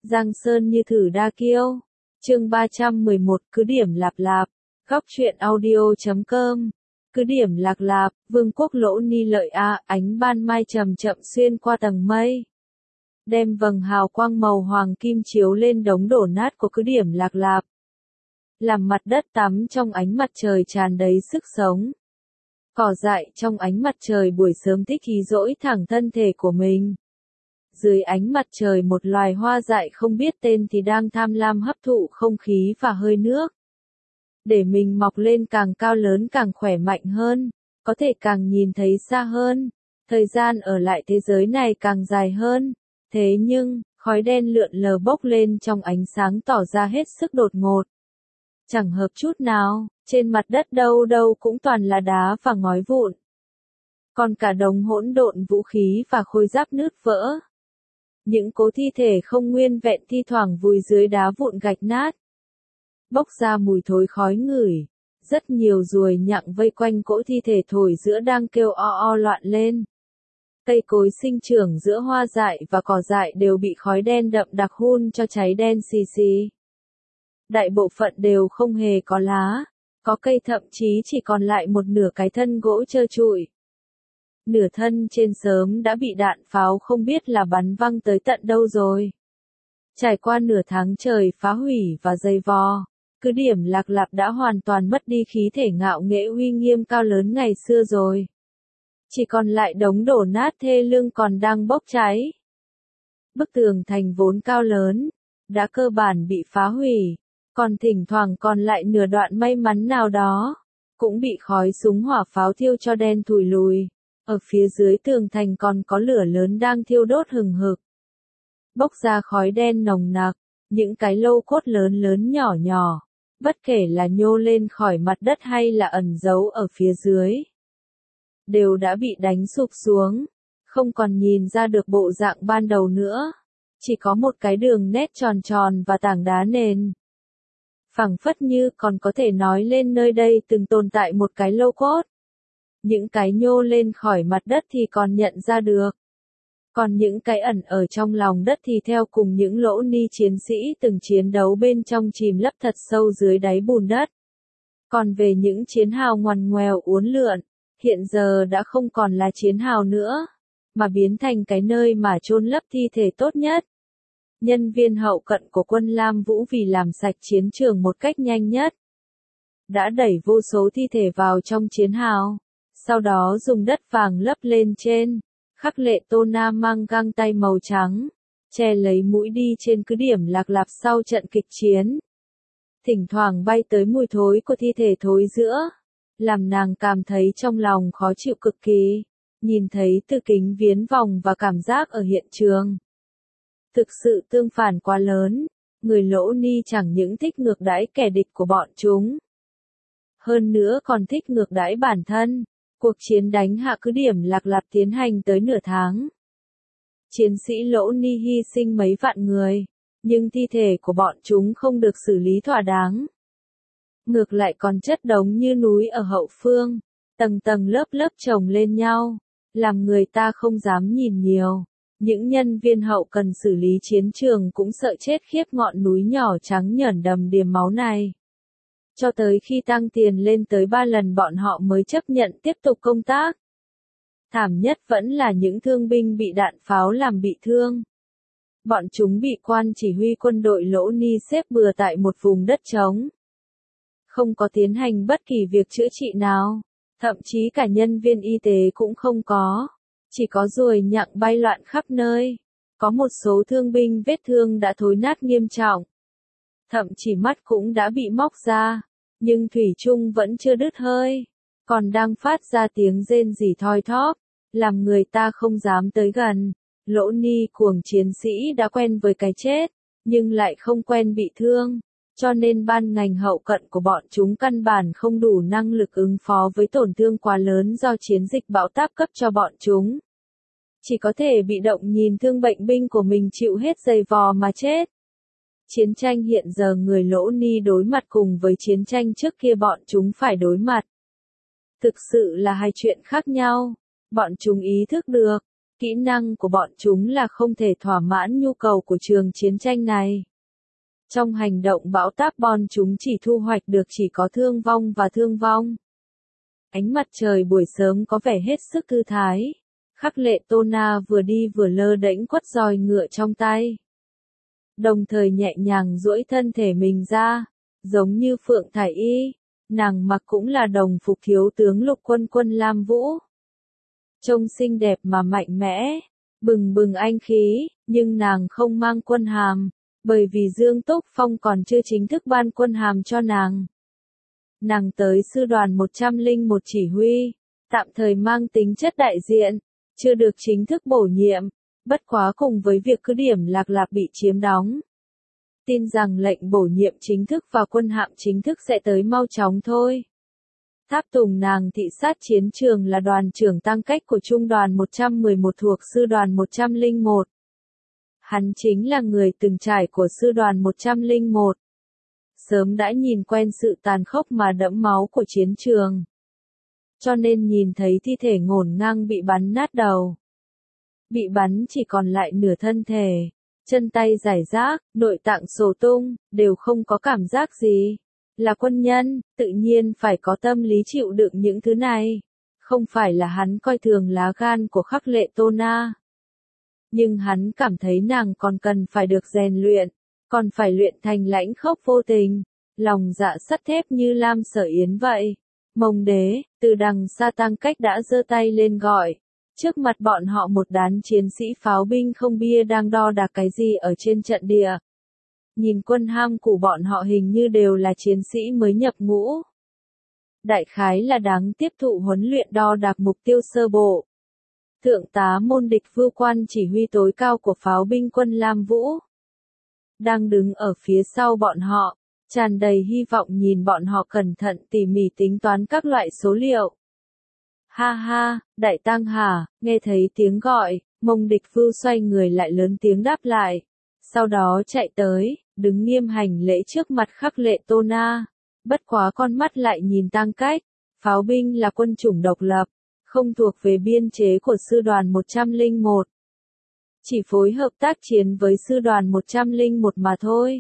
Giang Sơn như thử đa kiêu. Chương 311 cứ điểm Lạp Lạp. Góc truyện audio.com. Cứ điểm Lạc Lạp, vương quốc Lỗ Ni Lợi a, ánh ban mai chậm chậm xuyên qua tầng mây, đem vầng hào quang màu hoàng kim chiếu lên đống đổ nát của cứ điểm Lạc Lạp, làm mặt đất tắm trong ánh mặt trời tràn đầy sức sống. Cỏ dại trong ánh mặt trời buổi sớm thích ý dỗi thẳng thân thể của mình. Dưới ánh mặt trời một loài hoa dại không biết tên thì đang tham lam hấp thụ không khí và hơi nước, để mình mọc lên càng cao lớn càng khỏe mạnh hơn, có thể càng nhìn thấy xa hơn, thời gian ở lại thế giới này càng dài hơn. Thế nhưng, khói đen lượn lờ bốc lên trong ánh sáng tỏ ra hết sức đột ngột. Chẳng hợp chút nào, trên mặt đất đâu đâu cũng toàn là đá và ngói vụn. Còn cả đống hỗn độn vũ khí và khôi giáp nứt vỡ. Những cố thi thể không nguyên vẹn thi thoảng vùi dưới đá vụn gạch nát, bốc ra mùi thối khói ngửi. Rất nhiều ruồi nhặng vây quanh cỗ thi thể thổi giữa đang kêu o loạn lên. Cây cối sinh trưởng giữa hoa dại và cỏ dại đều bị khói đen đậm đặc hun cho cháy đen xì xì. Đại bộ phận đều không hề có lá, có cây thậm chí chỉ còn lại một nửa cái thân gỗ trơ trụi. Nửa thân trên sớm đã bị đạn pháo không biết là bắn văng tới tận đâu rồi. Trải qua nửa tháng trời phá hủy và dày vò, cứ điểm Lạc Lạp đã hoàn toàn mất đi khí thể ngạo nghễ uy nghiêm cao lớn ngày xưa rồi. Chỉ còn lại đống đổ nát thê lương còn đang bốc cháy. Bức tường thành vốn cao lớn, đã cơ bản bị phá hủy, còn thỉnh thoảng còn lại nửa đoạn may mắn nào đó, cũng bị khói súng hỏa pháo thiêu cho đen thùi lùi. Ở phía dưới tường thành còn có lửa lớn đang thiêu đốt hừng hực. Bốc ra khói đen nồng nặc, những cái lô cốt lớn lớn nhỏ nhỏ, bất kể là nhô lên khỏi mặt đất hay là ẩn giấu ở phía dưới, đều đã bị đánh sụp xuống, không còn nhìn ra được bộ dạng ban đầu nữa, chỉ có một cái đường nét tròn tròn và tảng đá nền. Phảng phất như còn có thể nói lên nơi đây từng tồn tại một cái lô cốt. Những cái nhô lên khỏi mặt đất thì còn nhận ra được. Còn những cái ẩn ở trong lòng đất thì theo cùng những Lỗ Ni chiến sĩ từng chiến đấu bên trong chìm lấp thật sâu dưới đáy bùn đất. Còn về những chiến hào ngoằn ngoèo uốn lượn, hiện giờ đã không còn là chiến hào nữa, mà biến thành cái nơi mà chôn lấp thi thể tốt nhất. Nhân viên hậu cận của quân Lam Vũ vì làm sạch chiến trường một cách nhanh nhất, đã đẩy vô số thi thể vào trong chiến hào, sau đó dùng đất vàng lấp lên trên, khắc lệ Tô Nam mang găng tay màu trắng, che lấy mũi đi trên cứ điểm Lạc Lạp sau trận kịch chiến. Thỉnh thoảng bay tới mùi thối của thi thể thối rữa, làm nàng cảm thấy trong lòng khó chịu cực kỳ, nhìn thấy từ kính viễn vọng và cảm giác ở hiện trường. Thực sự tương phản quá lớn, người Lỗ Ni chẳng những thích ngược đãi kẻ địch của bọn chúng, hơn nữa còn thích ngược đãi bản thân. Cuộc chiến đánh hạ cứ điểm Lạc Lạp tiến hành tới nửa tháng. Chiến sĩ Lỗ Ni hy sinh mấy vạn người, nhưng thi thể của bọn chúng không được xử lý thỏa đáng. Ngược lại còn chất đống như núi ở hậu phương, tầng tầng lớp lớp chồng lên nhau, làm người ta không dám nhìn nhiều. Những nhân viên hậu cần xử lý chiến trường cũng sợ chết khiếp ngọn núi nhỏ trắng nhởn đầm đìa máu này. Cho tới khi tăng tiền lên tới 3 lần bọn họ mới chấp nhận tiếp tục công tác. Thảm nhất vẫn là những thương binh bị đạn pháo làm bị thương. Bọn chúng bị quan chỉ huy quân đội Lỗ Ni xếp bừa tại một vùng đất trống, không có tiến hành bất kỳ việc chữa trị nào, thậm chí cả nhân viên y tế cũng không có, chỉ có ruồi nhặng bay loạn khắp nơi. Có một số thương binh vết thương đã thối nát nghiêm trọng, thậm chí mắt cũng đã bị móc ra, nhưng thủy chung vẫn chưa đứt hơi, còn đang phát ra tiếng rên rỉ thoi thóp, làm người ta không dám tới gần. Lỗ Ni cuồng chiến sĩ đã quen với cái chết, nhưng lại không quen bị thương, cho nên ban ngành hậu cận của bọn chúng căn bản không đủ năng lực ứng phó với tổn thương quá lớn do chiến dịch bão táp cấp cho bọn chúng. Chỉ có thể bị động nhìn thương bệnh binh của mình chịu hết dày vò mà chết. Chiến tranh hiện giờ người Lỗ Ni đối mặt cùng với chiến tranh trước kia bọn chúng phải đối mặt, thực sự là hai chuyện khác nhau. Bọn chúng ý thức được, Kỹ năng của bọn chúng là không thể thỏa mãn nhu cầu của trường chiến tranh này. Trong hành động bão táp bọn chúng chỉ thu hoạch được chỉ có thương vong và thương vong. Ánh mặt trời buổi sớm có vẻ hết sức thư thái. Khắc Lệ Tô Na vừa đi vừa lơ đễnh quất roi ngựa trong tay. Đồng thời nhẹ nhàng duỗi thân thể mình ra, giống như Phượng Thải Y, nàng mặc cũng là đồng phục thiếu tướng lục quân quân Lam Vũ. Trông xinh đẹp mà mạnh mẽ, bừng bừng anh khí, nhưng nàng không mang quân hàm, bởi vì Dương Túc Phong còn chưa chính thức ban quân hàm cho nàng. Nàng tới sư đoàn 101 chỉ huy, tạm thời mang tính chất đại diện, chưa được chính thức bổ nhiệm, bất quá cùng với việc cứ điểm Lạc Lạp bị chiếm đóng. Tin rằng lệnh bổ nhiệm chính thức và quân hạm chính thức sẽ tới mau chóng thôi. Tháp tùng nàng thị sát chiến trường là đoàn trưởng tăng cách của trung đoàn 111 thuộc sư đoàn 101. Hắn chính là người từng trải của sư đoàn 101. Sớm đã nhìn quen sự tàn khốc mà đẫm máu của chiến trường. Cho nên nhìn thấy thi thể ngổn ngang bị bắn nát đầu. Bị bắn chỉ còn lại nửa thân thể, chân tay rải rác, nội tạng xổ tung, đều không có cảm giác gì. Là quân nhân, tự nhiên phải có tâm lý chịu đựng những thứ này. Không phải là hắn coi thường lá gan của Khắc Lệ Tô Na. Nhưng hắn cảm thấy nàng còn cần phải được rèn luyện, còn phải luyện thành lãnh khốc vô tình, lòng dạ sắt thép như Lam Sở Yến vậy. Mông Đế, từ đằng xa tăng cách đã giơ tay lên gọi. Trước mặt bọn họ một đám chiến sĩ pháo binh không bia đang đo đạc cái gì ở trên trận địa. Nhìn quân ham của bọn họ hình như đều là chiến sĩ mới nhập ngũ. Đại khái là đáng tiếp thụ huấn luyện đo đạc mục tiêu sơ bộ. Thượng tá Môn Địch Vưu quan chỉ huy tối cao của pháo binh quân Lam Vũ. Đang đứng ở phía sau bọn họ, tràn đầy hy vọng nhìn bọn họ cẩn thận tỉ mỉ tính toán các loại số liệu. Ha ha, Đại Tăng hả, nghe thấy tiếng gọi, Mông Địch Vưu xoay người lại lớn tiếng đáp lại. Sau đó chạy tới, đứng nghiêm hành lễ trước mặt Khắc Lệ Tô Na. Bất quá con mắt lại nhìn tăng cách. Pháo binh là quân chủng độc lập, không thuộc về biên chế của sư đoàn 101. Chỉ phối hợp tác chiến với sư đoàn 101 mà thôi.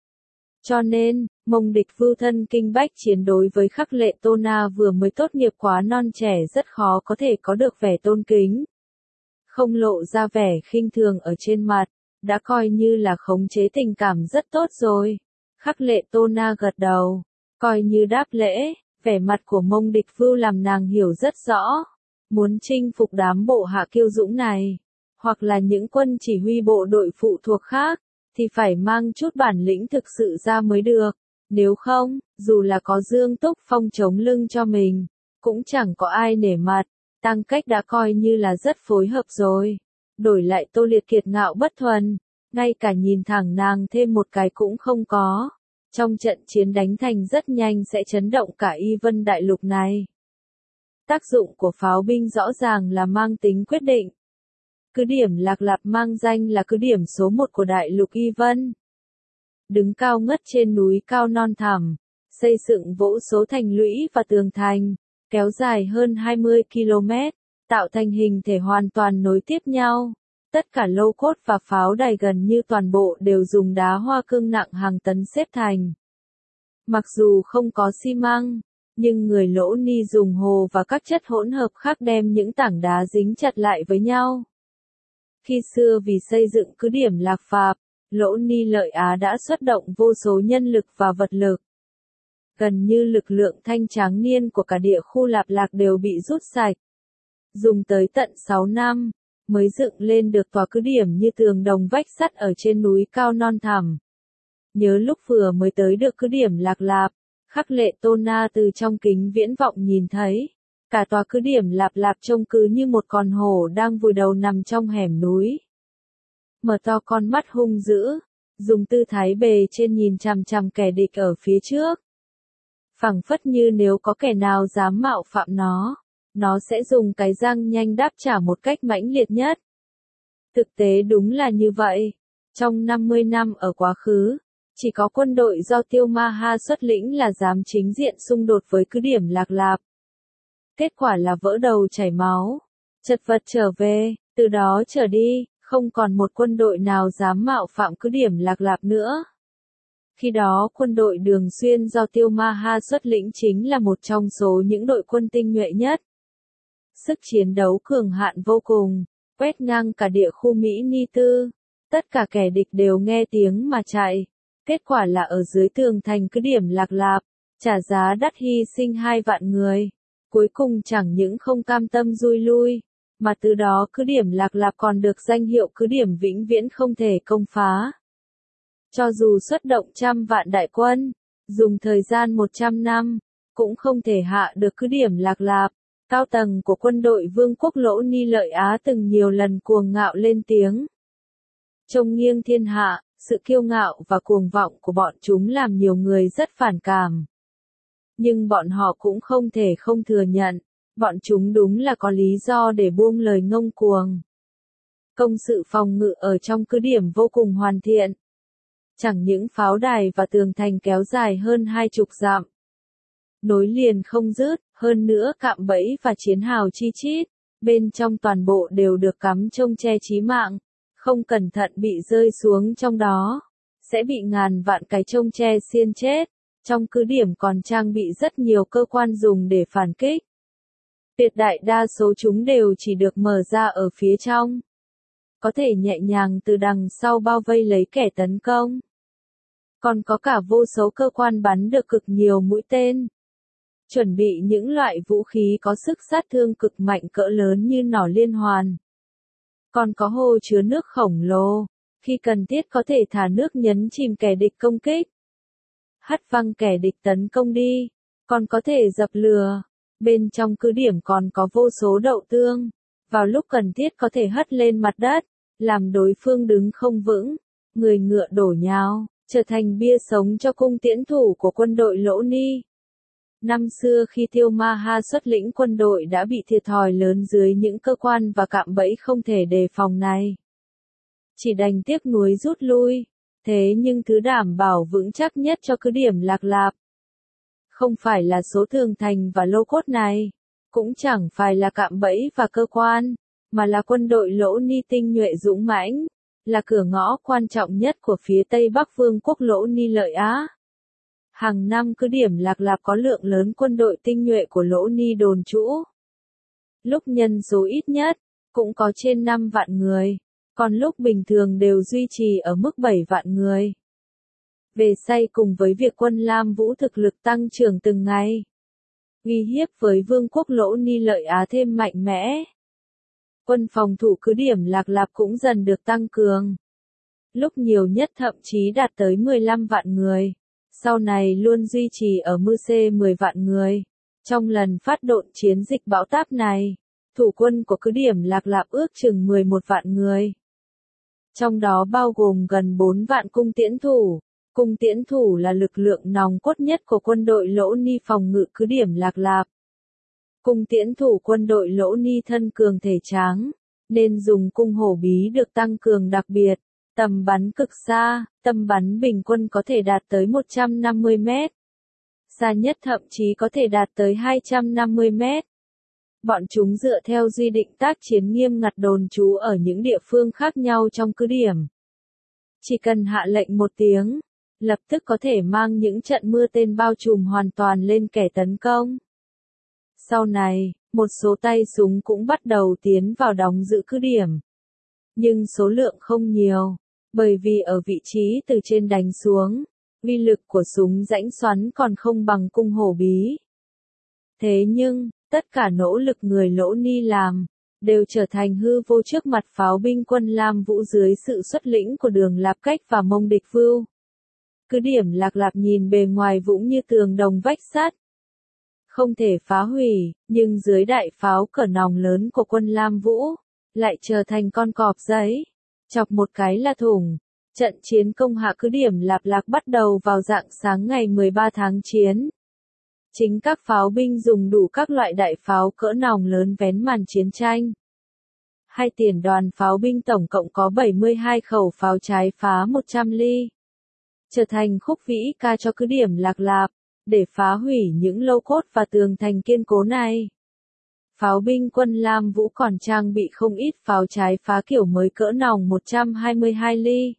Cho nên, Mông Địch Vưu thân kinh bách chiến đối với Khắc Lệ Tô Na vừa mới tốt nghiệp quá non trẻ rất khó có thể có được vẻ tôn kính. Không lộ ra vẻ khinh thường ở trên mặt, đã coi như là khống chế tình cảm rất tốt rồi. Khắc Lệ Tô Na gật đầu, coi như đáp lễ, vẻ mặt của Mông Địch Vưu làm nàng hiểu rất rõ. Muốn chinh phục đám bộ hạ kiêu dũng này, hoặc là những quân chỉ huy bộ đội phụ thuộc khác, thì phải mang chút bản lĩnh thực sự ra mới được. Nếu không, dù là có Dương Túc Phong chống lưng cho mình, cũng chẳng có ai nể mặt. Tăng cách đã coi như là rất phối hợp rồi. Đổi lại Tô Liệt kiệt ngạo bất thuần, ngay cả nhìn thẳng nàng thêm một cái cũng không có. Trong trận chiến đánh thành rất nhanh sẽ chấn động cả Y Vân Đại Lục này. Tác dụng của pháo binh rõ ràng là mang tính quyết định. Cứ điểm Lạc Lạp mang danh là cứ điểm số 1 của Đại Lục Y Vân. Đứng cao ngất trên núi cao non thẳm, xây dựng vô số thành lũy và tường thành, kéo dài hơn 20 km, tạo thành hình thể hoàn toàn nối tiếp nhau. Tất cả lô cốt và pháo đài gần như toàn bộ đều dùng đá hoa cương nặng hàng tấn xếp thành. Mặc dù không có xi măng, nhưng người Lỗ Ni dùng hồ và các chất hỗn hợp khác đem những tảng đá dính chặt lại với nhau. Khi xưa vì xây dựng cứ điểm Lạc Phạp, Lỗ Ni Lợi Á đã xuất động vô số nhân lực và vật lực. Gần như lực lượng thanh tráng niên của cả địa khu Lạp Lạc đều bị rút sạch. Dùng tới tận 6 năm, mới dựng lên được tòa cứ điểm như tường đồng vách sắt ở trên núi cao non thẳm. Nhớ lúc vừa mới tới được cứ điểm Lạc Lạp, Khắc Lệ Tô Na từ trong kính viễn vọng nhìn thấy, cả tòa cứ điểm Lạp Lạp trông cứ như một con hổ đang vùi đầu nằm trong hẻm núi. Mở to con mắt hung dữ, dùng tư thái bề trên nhìn chằm chằm kẻ địch ở phía trước. Phảng phất như nếu có kẻ nào dám mạo phạm nó sẽ dùng cái răng nhanh đáp trả một cách mãnh liệt nhất. Thực tế đúng là như vậy. Trong 50 năm ở quá khứ, chỉ có quân đội do Tiêu Ma Ha xuất lĩnh là dám chính diện xung đột với cứ điểm Lạc Lạp. Kết quả là vỡ đầu chảy máu, chật vật trở về, Từ đó trở đi, không còn một quân đội nào dám mạo phạm cứ điểm Lạc Lạp nữa. Khi đó quân đội Đường Xuyên do Tiêu Ma Ha xuất lĩnh chính là một trong số những đội quân tinh nhuệ nhất. Sức chiến đấu cường hạn vô cùng, quét ngang cả địa khu Mỹ Ni Tư. Tất cả kẻ địch đều nghe tiếng mà chạy. Kết quả là ở dưới tường thành cứ điểm Lạc Lạp, trả giá đắt hy sinh 2 vạn người. Cuối cùng chẳng những không cam tâm rút lui, mà từ đó cứ điểm Lạc Lạp còn được danh hiệu cứ điểm vĩnh viễn không thể công phá. Cho dù xuất động trăm vạn đại quân, dùng thời gian 100 năm, cũng không thể hạ được cứ điểm Lạc Lạp. Cao tầng của quân đội Vương quốc Lỗ Ni Lợi Á từng nhiều lần cuồng ngạo lên tiếng. Trông nghiêng thiên hạ, sự kiêu ngạo và cuồng vọng của bọn chúng làm nhiều người rất phản cảm. Nhưng bọn họ cũng không thể không thừa nhận, bọn chúng đúng là có lý do để buông lời ngông cuồng. Công sự phòng ngự ở trong cứ điểm vô cùng hoàn thiện. Chẳng những pháo đài và tường thành kéo dài hơn 20 dặm. Nối liền không dứt, hơn nữa cạm bẫy và chiến hào chi chít, bên trong toàn bộ đều được cắm chông tre chí mạng, không cẩn thận bị rơi xuống trong đó, sẽ bị ngàn vạn cái chông tre xiên chết. Trong cứ điểm còn trang bị rất nhiều cơ quan dùng để phản kích. Tuyệt đại đa số chúng đều chỉ được mở ra ở phía trong. Có thể nhẹ nhàng từ đằng sau bao vây lấy kẻ tấn công. Còn có cả vô số cơ quan bắn được cực nhiều mũi tên. Chuẩn bị những loại vũ khí có sức sát thương cực mạnh cỡ lớn như nỏ liên hoàn. Còn có hồ chứa nước khổng lồ, khi cần thiết có thể thả nước nhấn chìm kẻ địch công kích. Hất văng kẻ địch tấn công đi, còn có thể dập lửa. Bên trong cứ điểm còn có vô số đậu tương, vào lúc cần thiết có thể hất lên mặt đất, làm đối phương đứng không vững, người ngựa đổ nhào, trở thành bia sống cho cung tiễn thủ của quân đội Lỗ Ni. Năm xưa khi Tiêu Ma Ha xuất lĩnh quân đội đã bị thiệt thòi lớn dưới những cơ quan và cạm bẫy không thể đề phòng này. Chỉ đành tiếc nuối rút lui. Thế nhưng thứ đảm bảo vững chắc nhất cho cứ điểm Lạc Lạp không phải là số tường thành và lô cốt này, cũng chẳng phải là cạm bẫy và cơ quan, mà là quân đội Lỗ Ni tinh nhuệ dũng mãnh, là cửa ngõ quan trọng nhất của phía Tây Bắc Vương quốc Lỗ Ni Lợi Á. Hàng năm cứ điểm Lạc Lạp có lượng lớn quân đội tinh nhuệ của Lỗ Ni đồn trú. Lúc nhân số ít nhất, cũng có trên 5 vạn người. Còn lúc bình thường đều duy trì ở mức 7 vạn người. Về say cùng với việc quân Lam Vũ thực lực tăng trưởng từng ngày. Uy hiếp với Vương quốc Lỗ Ni Lợi Á thêm mạnh mẽ. Quân phòng thủ cứ điểm Lạc Lạp cũng dần được tăng cường. Lúc nhiều nhất thậm chí đạt tới 15 vạn người. Sau này luôn duy trì ở mức 10 vạn người. Trong lần phát động chiến dịch bão táp này, thủ quân của cứ điểm Lạc Lạp ước chừng 11 vạn người. Trong đó bao gồm gần 4 vạn cung tiễn thủ. Cung tiễn thủ là lực lượng nòng cốt nhất của quân đội Lỗ Ni phòng ngự cứ điểm Lạc Lạp. Cung tiễn thủ quân đội Lỗ Ni thân cường thể tráng, nên dùng cung hổ bí được tăng cường đặc biệt, tầm bắn cực xa, tầm bắn bình quân có thể đạt tới 150 mét. Xa nhất thậm chí có thể đạt tới 250 mét. Bọn chúng dựa theo duy định tác chiến nghiêm ngặt đồn trú ở những địa phương khác nhau trong cứ điểm. Chỉ cần hạ lệnh một tiếng, lập tức có thể mang những trận mưa tên bao trùm hoàn toàn lên kẻ tấn công. Sau này, một số tay súng cũng bắt đầu tiến vào đóng giữ cứ điểm. Nhưng số lượng không nhiều, bởi vì ở vị trí từ trên đánh xuống, uy lực của súng rãnh xoắn còn không bằng cung hổ bí. Thế nhưng, tất cả nỗ lực người Lỗ Ni làm, đều trở thành hư vô trước mặt pháo binh quân Lam Vũ dưới sự xuất lĩnh của Đường Lạp Cách và Mông Địch Vưu. Cứ điểm Lạc Lạp nhìn bề ngoài vũng như tường đồng vách sắt. Không thể phá hủy, nhưng dưới đại pháo cỡ nòng lớn của quân Lam Vũ, lại trở thành con cọp giấy. Chọc một cái là thủng. Trận chiến công hạ cứ điểm Lạp Lạc bắt đầu vào rạng sáng ngày 13 tháng chiến. Chính các pháo binh dùng đủ các loại đại pháo cỡ nòng lớn vén màn chiến tranh. Hai tiền đoàn pháo binh tổng cộng có 72 khẩu pháo trái phá 100 ly. Trở thành khúc vĩ ca cho cứ điểm Lạc Lạp, để phá hủy những lô cốt và tường thành kiên cố này. Pháo binh quân Lam Vũ còn trang bị không ít pháo trái phá kiểu mới cỡ nòng 122 ly.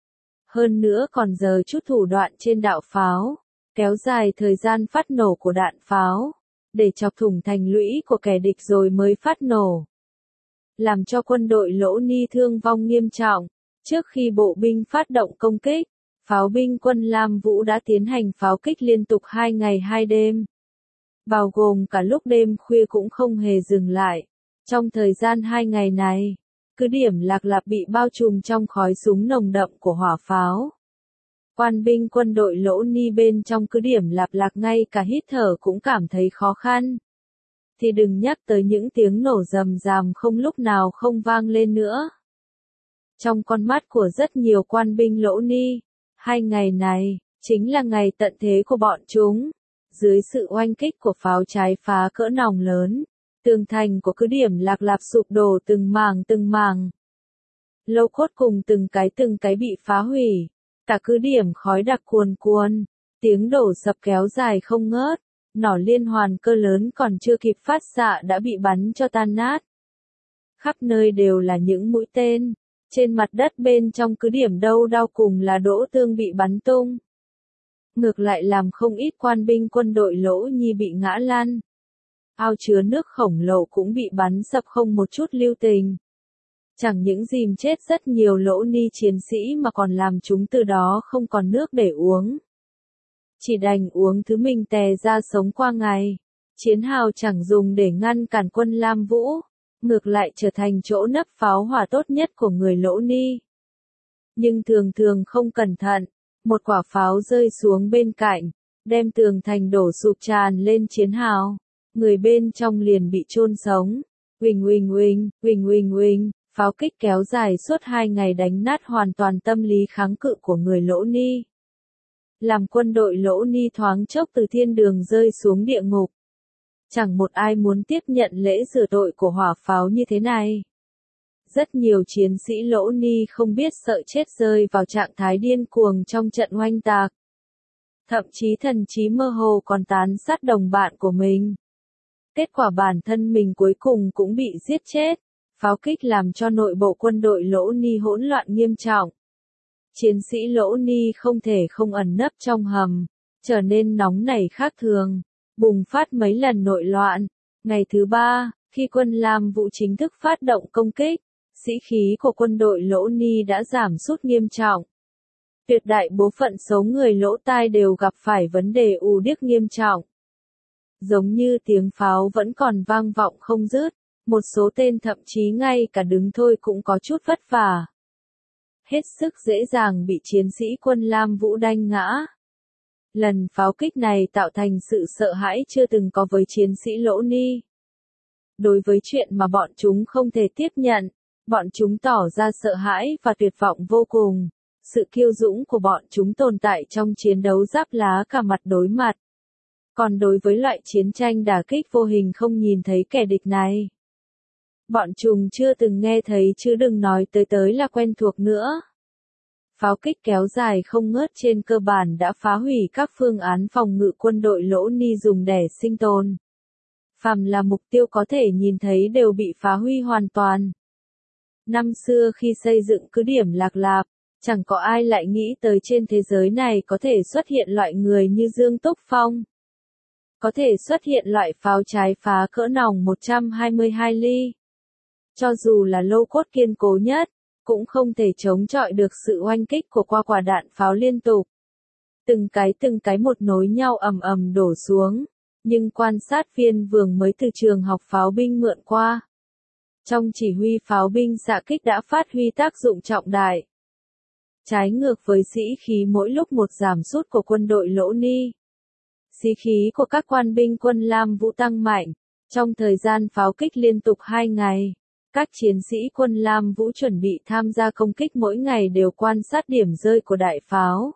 Hơn nữa còn giờ chút thủ đoạn trên đạo pháo, kéo dài thời gian phát nổ của đạn pháo, để chọc thủng thành lũy của kẻ địch rồi mới phát nổ. Làm cho quân đội Lỗ Ni thương vong nghiêm trọng. Trước khi bộ binh phát động công kích, pháo binh quân Lam Vũ đã tiến hành pháo kích liên tục 2 ngày 2 đêm. Bao gồm cả lúc đêm khuya cũng không hề dừng lại. Trong thời gian 2 ngày này, cứ điểm Lạc Lạp bị bao trùm trong khói súng nồng đậm của hỏa pháo. Quan binh quân đội Lỗ Ni bên trong cứ điểm Lạp Lạc ngay cả hít thở cũng cảm thấy khó khăn. Thì đừng nhắc tới những tiếng nổ rầm ràm không lúc nào không vang lên nữa. Trong con mắt của rất nhiều quan binh Lỗ Ni, 2 ngày này, chính là ngày tận thế của bọn chúng. Dưới sự oanh kích của pháo trái phá cỡ nòng lớn, tường thành của cứ điểm Lạc Lạp sụp đổ từng mảng. Lô cốt cùng từng cái bị phá hủy. Cả cứ điểm khói đặc cuồn cuộn, tiếng đổ sập kéo dài không ngớt, nỏ liên hoàn cơ lớn còn chưa kịp phát xạ đã bị bắn cho tan nát. Khắp nơi đều là những mũi tên, trên mặt đất bên trong cứ điểm đâu đau cùng là đỗ tương bị bắn tung. Ngược lại làm không ít quan binh quân đội Lỗ Nhi bị ngã lăn. Ao chứa nước khổng lồ cũng bị bắn sập không một chút lưu tình. Chẳng những dìm chết rất nhiều Lỗ Ni chiến sĩ mà còn làm chúng từ đó không còn nước để uống. Chỉ đành uống thứ mình tè ra sống qua ngày. Chiến hào chẳng dùng để ngăn cản quân Lam Vũ, ngược lại trở thành chỗ nấp pháo hỏa tốt nhất của người Lỗ Ni. Nhưng thường không cẩn thận, một quả pháo rơi xuống bên cạnh, đem tường thành đổ sụp tràn lên chiến hào. Người bên trong liền bị chôn sống. Uỳnh, pháo kích kéo dài suốt 2 ngày đánh nát hoàn toàn tâm lý kháng cự của người Lỗ Ni. Làm quân đội Lỗ Ni thoáng chốc từ thiên đường rơi xuống địa ngục. Chẳng một ai muốn tiếp nhận lễ rửa tội của hỏa pháo như thế này. Rất nhiều chiến sĩ Lỗ Ni không biết sợ chết rơi vào trạng thái điên cuồng trong trận oanh tạc. Thậm chí thần trí mơ hồ còn tán sát đồng bạn của mình. Kết quả bản thân mình cuối cùng cũng bị giết chết. Pháo kích làm cho nội bộ quân đội Lỗ Ni hỗn loạn nghiêm trọng. Chiến sĩ Lỗ Ni không thể không ẩn nấp trong hầm, trở nên nóng nảy khác thường, bùng phát mấy lần nội loạn. Ngày thứ 3, khi quân Lam Vũ chính thức phát động công kích, sĩ khí của quân đội Lỗ Ni đã giảm sút nghiêm trọng. Tuyệt đại bộ phận số người lỗ tai đều gặp phải vấn đề ù điếc nghiêm trọng. Giống như tiếng pháo vẫn còn vang vọng không dứt, một số tên thậm chí ngay cả đứng thôi cũng có chút vất vả. Hết sức dễ dàng bị chiến sĩ quân Lam Vũ đánh ngã. Lần pháo kích này tạo thành sự sợ hãi chưa từng có với chiến sĩ Lỗ Ni. Đối với chuyện mà bọn chúng không thể tiếp nhận, bọn chúng tỏ ra sợ hãi và tuyệt vọng vô cùng. Sự kiêu dũng của bọn chúng tồn tại trong chiến đấu giáp lá cả mặt đối mặt. Còn đối với loại chiến tranh đả kích vô hình không nhìn thấy kẻ địch này, bọn chúng chưa từng nghe thấy chứ đừng nói tới là quen thuộc nữa. Pháo kích kéo dài không ngớt trên cơ bản đã phá hủy các phương án phòng ngự quân đội Lỗ Ni dùng để sinh tồn. Phàm là mục tiêu có thể nhìn thấy đều bị phá hủy hoàn toàn. Năm xưa khi xây dựng cứ điểm Lạc Lạp, chẳng có ai lại nghĩ tới trên thế giới này có thể xuất hiện loại người như Dương Túc Phong. Có thể xuất hiện loại pháo trái phá cỡ nòng 122 ly. Cho dù là lô cốt kiên cố nhất, cũng không thể chống chọi được sự oanh kích của quả đạn pháo liên tục. Từng cái một nối nhau ầm đổ xuống, nhưng quan sát viên vừa mới từ trường học pháo binh mượn qua. Trong chỉ huy pháo binh xạ kích đã phát huy tác dụng trọng đại. Trái ngược với sĩ khí mỗi lúc một giảm sút của quân đội Lỗ Ni, sĩ khí của các quan binh quân Lam Vũ tăng mạnh. Trong thời gian pháo kích liên tục 2 ngày, các chiến sĩ quân Lam Vũ chuẩn bị tham gia công kích mỗi ngày đều quan sát điểm rơi của đại pháo.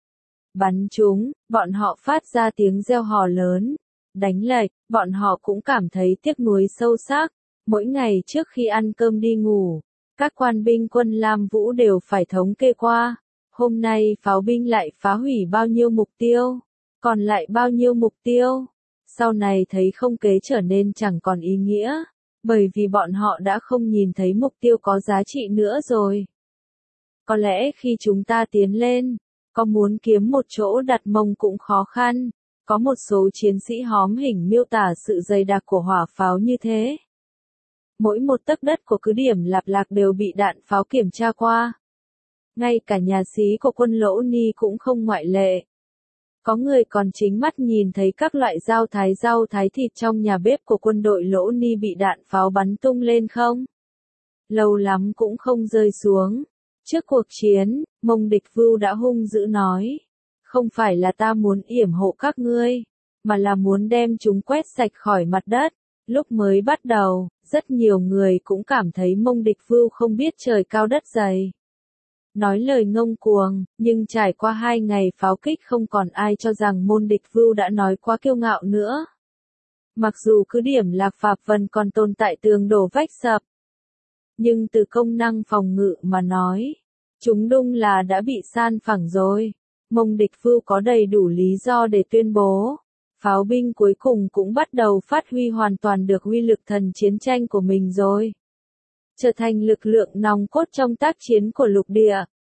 Bắn chúng, bọn họ phát ra tiếng reo hò lớn. Đánh lệch, bọn họ cũng cảm thấy tiếc nuối sâu sắc. Mỗi ngày trước khi ăn cơm đi ngủ, các quan binh quân Lam Vũ đều phải thống kê qua. Hôm nay pháo binh lại phá hủy bao nhiêu mục tiêu, còn lại bao nhiêu mục tiêu. Sau này thấy không kế trở nên chẳng còn ý nghĩa, bởi vì bọn họ đã không nhìn thấy mục tiêu có giá trị nữa rồi. Có lẽ khi chúng ta tiến lên, có muốn kiếm một chỗ đặt mông cũng khó khăn, có một số chiến sĩ hóm hình miêu tả sự dày đặc của hỏa pháo như thế. Mỗi một tấc đất của cứ điểm Lạp Lạc đều bị đạn pháo kiểm tra qua. Ngay cả nhà xí của quân Lỗ Ni cũng không ngoại lệ. Có người còn chính mắt nhìn thấy các loại rau thái thịt trong nhà bếp của quân đội Lỗ Ni bị đạn pháo bắn tung lên không? Lâu lắm cũng không rơi xuống. Trước cuộc chiến, Mông Địch Vưu đã hung dữ nói. Không phải là ta muốn yểm hộ các ngươi, mà là muốn đem chúng quét sạch khỏi mặt đất. Lúc mới bắt đầu, rất nhiều người cũng cảm thấy Mông Địch Vưu không biết trời cao đất dày. Nói lời ngông cuồng, nhưng trải qua 2 ngày pháo kích không còn ai cho rằng Mông Địch Vưu đã nói quá kiêu ngạo nữa. Mặc dù cứ điểm Lạc Phạp Vân còn tồn tại tường đổ vách sập, nhưng từ công năng phòng ngự mà nói, chúng đúng là đã bị san phẳng rồi. Mông Địch Vưu có đầy đủ lý do để tuyên bố, pháo binh cuối cùng cũng bắt đầu phát huy hoàn toàn được uy lực thần chiến tranh của mình rồi. Trở thành lực lượng nòng cốt trong tác chiến của lục địa.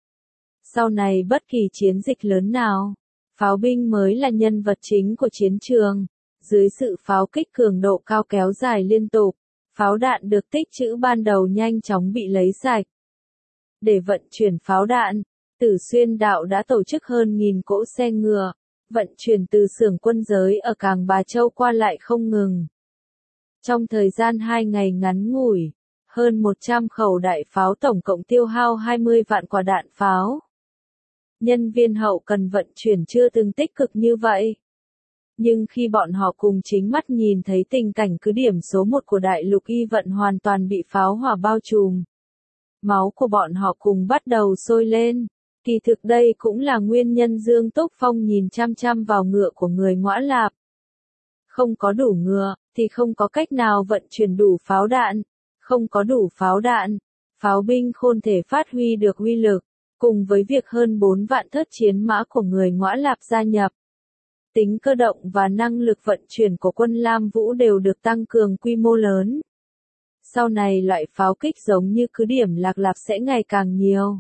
Sau này bất kỳ chiến dịch lớn nào, pháo binh mới là nhân vật chính của chiến trường. Dưới sự pháo kích cường độ cao kéo dài liên tục, pháo đạn được tích trữ ban đầu nhanh chóng bị lấy sạch. Để vận chuyển pháo đạn, Tử Xuyên Đạo đã tổ chức hơn 1000 cỗ xe ngựa, vận chuyển từ xưởng quân giới ở Cảng Bà Châu qua lại không ngừng. Trong thời gian 2 ngày ngắn ngủi, hơn 100 khẩu đại pháo tổng cộng tiêu hao 20 vạn quả đạn pháo. Nhân viên hậu cần vận chuyển chưa từng tích cực như vậy. Nhưng khi bọn họ cùng chính mắt nhìn thấy tình cảnh cứ điểm số 1 của đại lục Y Vận hoàn toàn bị pháo hỏa bao trùm, máu của bọn họ cùng bắt đầu sôi lên. Kỳ thực đây cũng là nguyên nhân Dương Túc Phong nhìn chăm chăm vào ngựa của người Ngõa Lạp. Không có đủ ngựa, thì không có cách nào vận chuyển đủ pháo đạn. Không có đủ pháo đạn, pháo binh không thể phát huy được uy lực. Cùng với việc hơn 4 vạn thớt chiến mã của người Ngõa Lạp gia nhập, tính cơ động và năng lực vận chuyển của quân Lam Vũ đều được tăng cường quy mô lớn. Sau này loại pháo kích giống như cứ điểm Lạc Lạp sẽ ngày càng nhiều.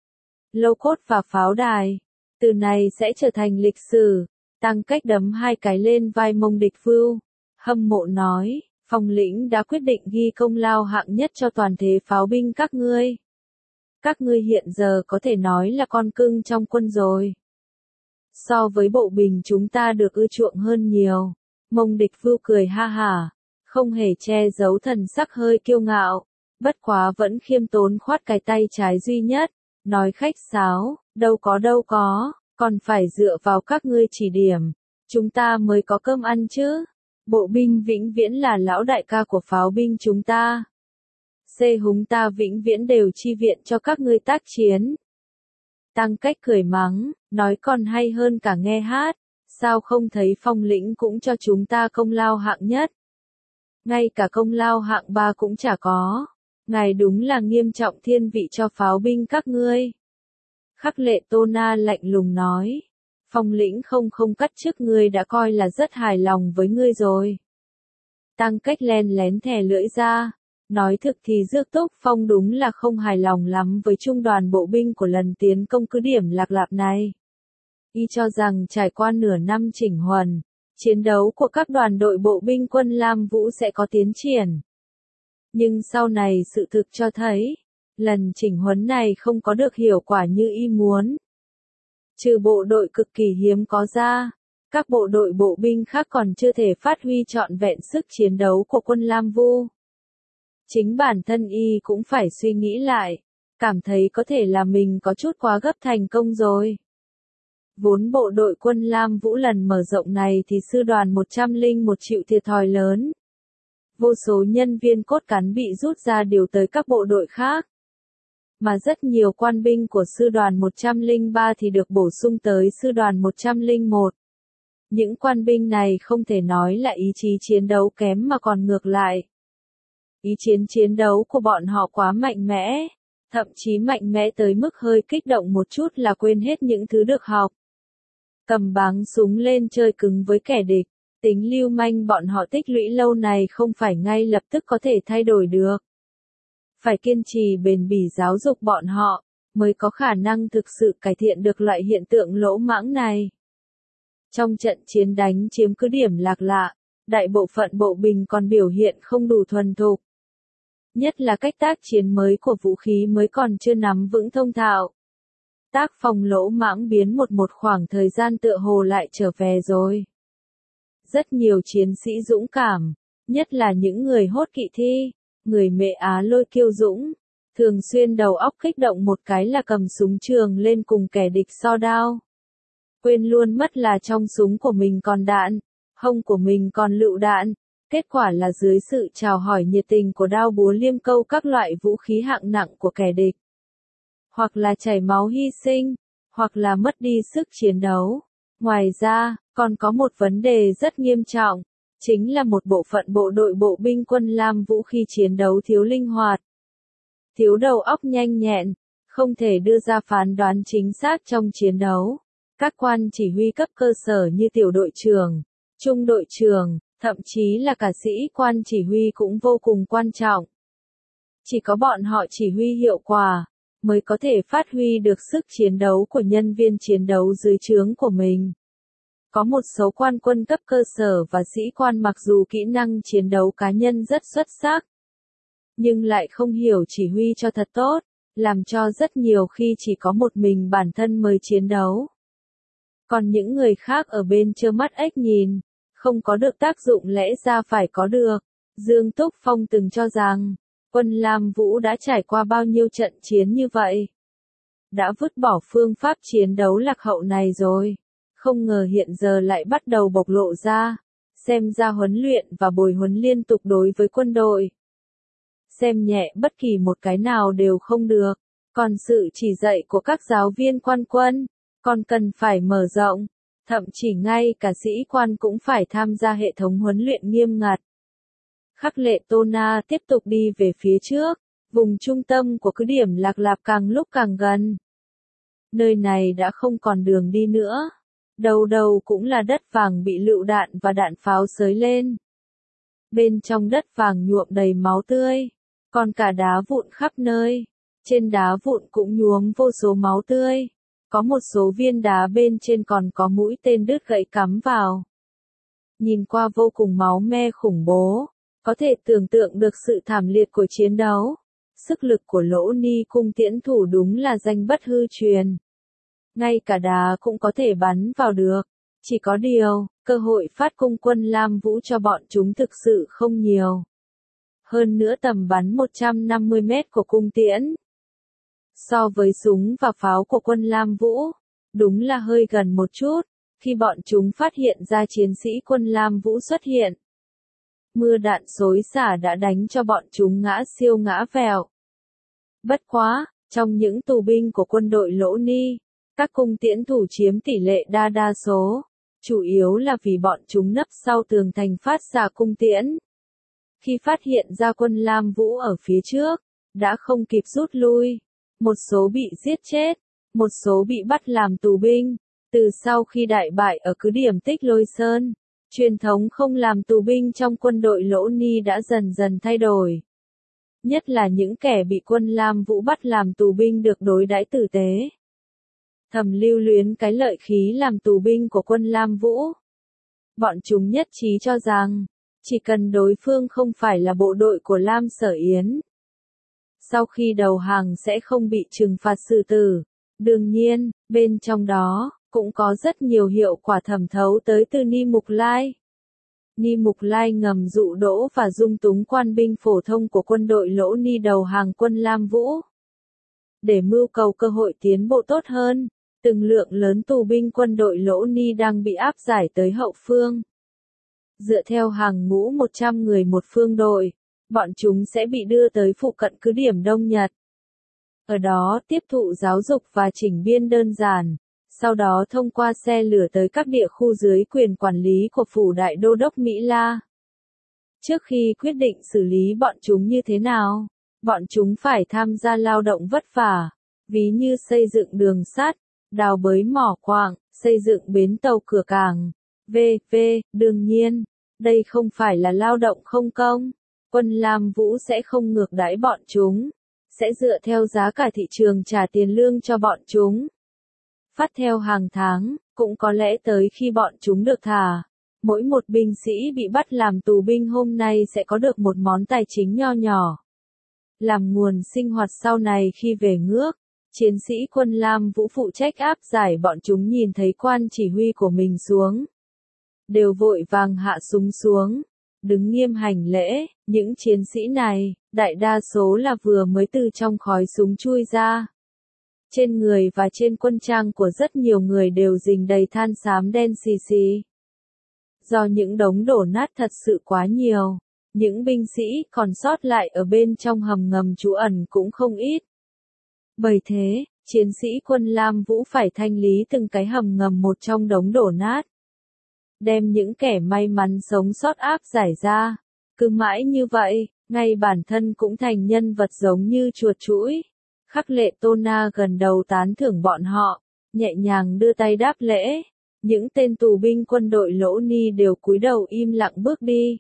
Lô cốt và pháo đài, từ này sẽ trở thành lịch sử. Tăng Cách đấm 2 cái lên vai Mông Địch Vưu, hâm mộ nói, Phong lĩnh đã quyết định ghi công lao hạng nhất cho toàn thể pháo binh các ngươi. Các ngươi hiện giờ có thể nói là con cưng trong quân rồi. So với bộ binh chúng ta được ưa chuộng hơn nhiều. Mông Địch Vưu cười ha hả, không hề che giấu thần sắc hơi kiêu ngạo, bất quá vẫn khiêm tốn khoát cái tay trái duy nhất, nói khách sáo, đâu có, còn phải dựa vào các ngươi chỉ điểm, chúng ta mới có cơm ăn chứ. Bộ binh vĩnh viễn là lão đại ca của pháo binh chúng ta. Húng ta vĩnh viễn đều chi viện cho các ngươi tác chiến. Tăng Cách cười mắng, nói còn hay hơn cả nghe hát, sao không thấy Phong lĩnh cũng cho chúng ta công lao hạng nhất. Ngay cả công lao hạng 3 cũng chả có. Ngài đúng là nghiêm trọng thiên vị cho pháo binh các ngươi. Khắc Lệ Tô Na lạnh lùng nói, Phong lĩnh không cắt chức ngươi đã coi là rất hài lòng với ngươi rồi. Tăng Cách len lén thè lưỡi ra. Nói thực thì Dương Túc Phong đúng là không hài lòng lắm với trung đoàn bộ binh của lần tiến công cứ điểm Lạc Lạp này. Y cho rằng trải qua nửa năm chỉnh huấn, chiến đấu của các đoàn đội bộ binh quân Lam Vũ sẽ có tiến triển. Nhưng sau này sự thực cho thấy, lần chỉnh huấn này không có được hiệu quả như y muốn. Trừ bộ đội cực kỳ hiếm có ra, các bộ đội bộ binh khác còn chưa thể phát huy trọn vẹn sức chiến đấu của quân Lam Vũ. Chính bản thân y cũng phải suy nghĩ lại, cảm thấy có thể là mình có chút quá gấp thành công rồi. Vốn bộ đội quân Lam Vũ lần mở rộng này thì sư đoàn 101 chịu thiệt thòi lớn. Vô số nhân viên cốt cán bị rút ra điều tới các bộ đội khác. Mà rất nhiều quan binh của sư đoàn 103 thì được bổ sung tới sư đoàn 101. Những quan binh này không thể nói là ý chí chiến đấu kém mà còn ngược lại. Ý chiến đấu của bọn họ quá mạnh mẽ, thậm chí mạnh mẽ tới mức hơi kích động một chút là quên hết những thứ được học. Cầm báng súng lên chơi cứng với kẻ địch, Tính lưu manh bọn họ tích lũy lâu này không phải ngay lập tức có thể thay đổi được. Phải kiên trì bền bỉ giáo dục bọn họ, mới có khả năng thực sự cải thiện được loại hiện tượng lỗ mãng này. Trong trận chiến đánh chiếm cứ điểm Lạc Lạ, đại bộ phận bộ binh còn biểu hiện không đủ thuần thục. Nhất là cách tác chiến mới của vũ khí mới còn chưa nắm vững thông thạo. Tác phong lỗ mãng biến một khoảng thời gian tựa hồ lại trở về rồi. Rất nhiều chiến sĩ dũng cảm, nhất là những người hốt kỵ thi, người Mễ Á Lôi kiêu dũng, thường xuyên đầu óc kích động một cái là cầm súng trường lên cùng kẻ địch so đao. Quên luôn mất là trong súng của mình còn đạn, hông của mình còn lựu đạn, kết quả là dưới sự chào hỏi nhiệt tình của đao búa liêm câu các loại vũ khí hạng nặng của kẻ địch. Hoặc là chảy máu hy sinh, hoặc là mất đi sức chiến đấu. Ngoài ra, còn có một vấn đề rất nghiêm trọng, chính là một bộ phận bộ đội bộ binh quân Lam vũ khi chiến đấu thiếu linh hoạt, thiếu đầu óc nhanh nhẹn, không thể đưa ra phán đoán chính xác trong chiến đấu. Các quan chỉ huy cấp cơ sở như tiểu đội trưởng, trung đội trưởng, thậm chí là cả sĩ quan chỉ huy cũng vô cùng quan trọng. Chỉ có bọn họ chỉ huy hiệu quả, mới có thể phát huy được sức chiến đấu của nhân viên chiến đấu dưới trướng của mình. Có một số quan quân cấp cơ sở và sĩ quan mặc dù kỹ năng chiến đấu cá nhân rất xuất sắc, nhưng lại không hiểu chỉ huy cho thật tốt, làm cho rất nhiều khi chỉ có một mình bản thân mới chiến đấu. Còn những người khác ở bên trơ mắt ếch nhìn, không có được tác dụng lẽ ra phải có được. Dương Túc Phong từng cho rằng, quân Lam Vũ đã trải qua bao nhiêu trận chiến như vậy. Đã vứt bỏ phương pháp chiến đấu lạc hậu này rồi. Không ngờ hiện giờ lại bắt đầu bộc lộ ra. Xem ra huấn luyện và bồi huấn liên tục đối với quân đội. Xem nhẹ bất kỳ một cái nào đều không được. Còn sự chỉ dạy của các giáo viên quan quân, còn cần phải mở rộng. Thậm chí ngay cả sĩ quan cũng phải tham gia hệ thống huấn luyện nghiêm ngặt. Khắc Lệ Tô Na tiếp tục đi về phía trước, vùng trung tâm của cứ điểm Lạc Lạp càng lúc càng gần. Nơi này đã không còn đường đi nữa. Đầu đầu cũng là đất vàng bị lựu đạn và đạn pháo xới lên. Bên trong đất vàng nhuộm đầy máu tươi, còn cả đá vụn khắp nơi. Trên đá vụn cũng nhuốm vô số máu tươi. Có một số viên đá bên trên còn có mũi tên đứt gãy cắm vào. Nhìn qua vô cùng máu me khủng bố, có thể tưởng tượng được sự thảm liệt của chiến đấu. Sức lực của Lỗ Ni cung tiễn thủ đúng là danh bất hư truyền. Ngay cả đá cũng có thể bắn vào được. Chỉ có điều, cơ hội phát cung quân Lam Vũ cho bọn chúng thực sự không nhiều. Hơn nữa tầm bắn 150 mét của cung tiễn. So với súng và pháo của quân Lam Vũ, đúng là hơi gần một chút, khi bọn chúng phát hiện ra chiến sĩ quân Lam Vũ xuất hiện. Mưa đạn xối xả đã đánh cho bọn chúng ngã siêu ngã vèo. Bất quá, trong những tù binh của quân đội Lỗ Ni, các cung tiễn thủ chiếm tỷ lệ đa số, chủ yếu là vì bọn chúng nấp sau tường thành phát xạ cung tiễn. Khi phát hiện ra quân Lam Vũ ở phía trước, đã không kịp rút lui. Một số bị giết chết, một số bị bắt làm tù binh. Từ sau khi đại bại ở cứ điểm Tích Lôi Sơn, truyền thống không làm tù binh trong quân đội Lỗ Ni đã dần dần thay đổi. Nhất là những kẻ bị quân Lam Vũ bắt làm tù binh được đối đãi tử tế. Thầm lưu luyến cái lợi khí làm tù binh của quân Lam Vũ. Bọn chúng nhất trí cho rằng, chỉ cần đối phương không phải là bộ đội của Lam Sở Yến, sau khi đầu hàng sẽ không bị trừng phạt xử tử. Đương nhiên, bên trong đó, cũng có rất nhiều hiệu quả thẩm thấu tới từ Ni Mục Lai. Ni Mục Lai ngầm dụ dỗ và dung túng quan binh phổ thông của quân đội Lỗ Ni đầu hàng quân Lam Vũ. Để mưu cầu cơ hội tiến bộ tốt hơn, từng lượng lớn tù binh quân đội Lỗ Ni đang bị áp giải tới hậu phương. Dựa theo hàng ngũ 100 người một phương đội, bọn chúng sẽ bị đưa tới phụ cận cứ điểm Đông Nhật. Ở đó tiếp thụ giáo dục và chỉnh biên đơn giản, sau đó thông qua xe lửa tới các địa khu dưới quyền quản lý của phủ đại đô đốc Mỹ La. Trước khi quyết định xử lý bọn chúng như thế nào, bọn chúng phải tham gia lao động vất vả, ví như xây dựng đường sắt, đào bới mỏ quặng, xây dựng bến tàu cửa cảng, Đương nhiên, đây không phải là lao động không công. Quân Lam Vũ sẽ không ngược đãi bọn chúng, sẽ dựa theo giá cả thị trường trả tiền lương cho bọn chúng. Phát theo hàng tháng, cũng có lẽ tới khi bọn chúng được thả, mỗi một binh sĩ bị bắt làm tù binh hôm nay sẽ có được một món tài chính nho nhỏ, làm nguồn sinh hoạt sau này khi về nước. Chiến sĩ quân Lam Vũ phụ trách áp giải bọn chúng nhìn thấy quan chỉ huy của mình xuống, đều vội vàng hạ súng xuống, đứng nghiêm hành lễ. Những chiến sĩ này, đại đa số là vừa mới từ trong khói súng chui ra. Trên người và trên quân trang của rất nhiều người đều rình đầy than xám đen xì xì. Do những đống đổ nát thật sự quá nhiều, những binh sĩ còn sót lại ở bên trong hầm ngầm trú ẩn cũng không ít. Bởi thế, chiến sĩ quân Lam Vũ phải thanh lý từng cái hầm ngầm một trong đống đổ nát, đem những kẻ may mắn sống sót áp giải ra. Cứ mãi như vậy, ngay bản thân cũng thành nhân vật giống như chuột chũi. Khắc Lệ Tô Na gần đầu tán thưởng bọn họ, nhẹ nhàng đưa tay đáp lễ. Những tên tù binh quân đội Lỗ Ni đều cúi đầu im lặng bước đi.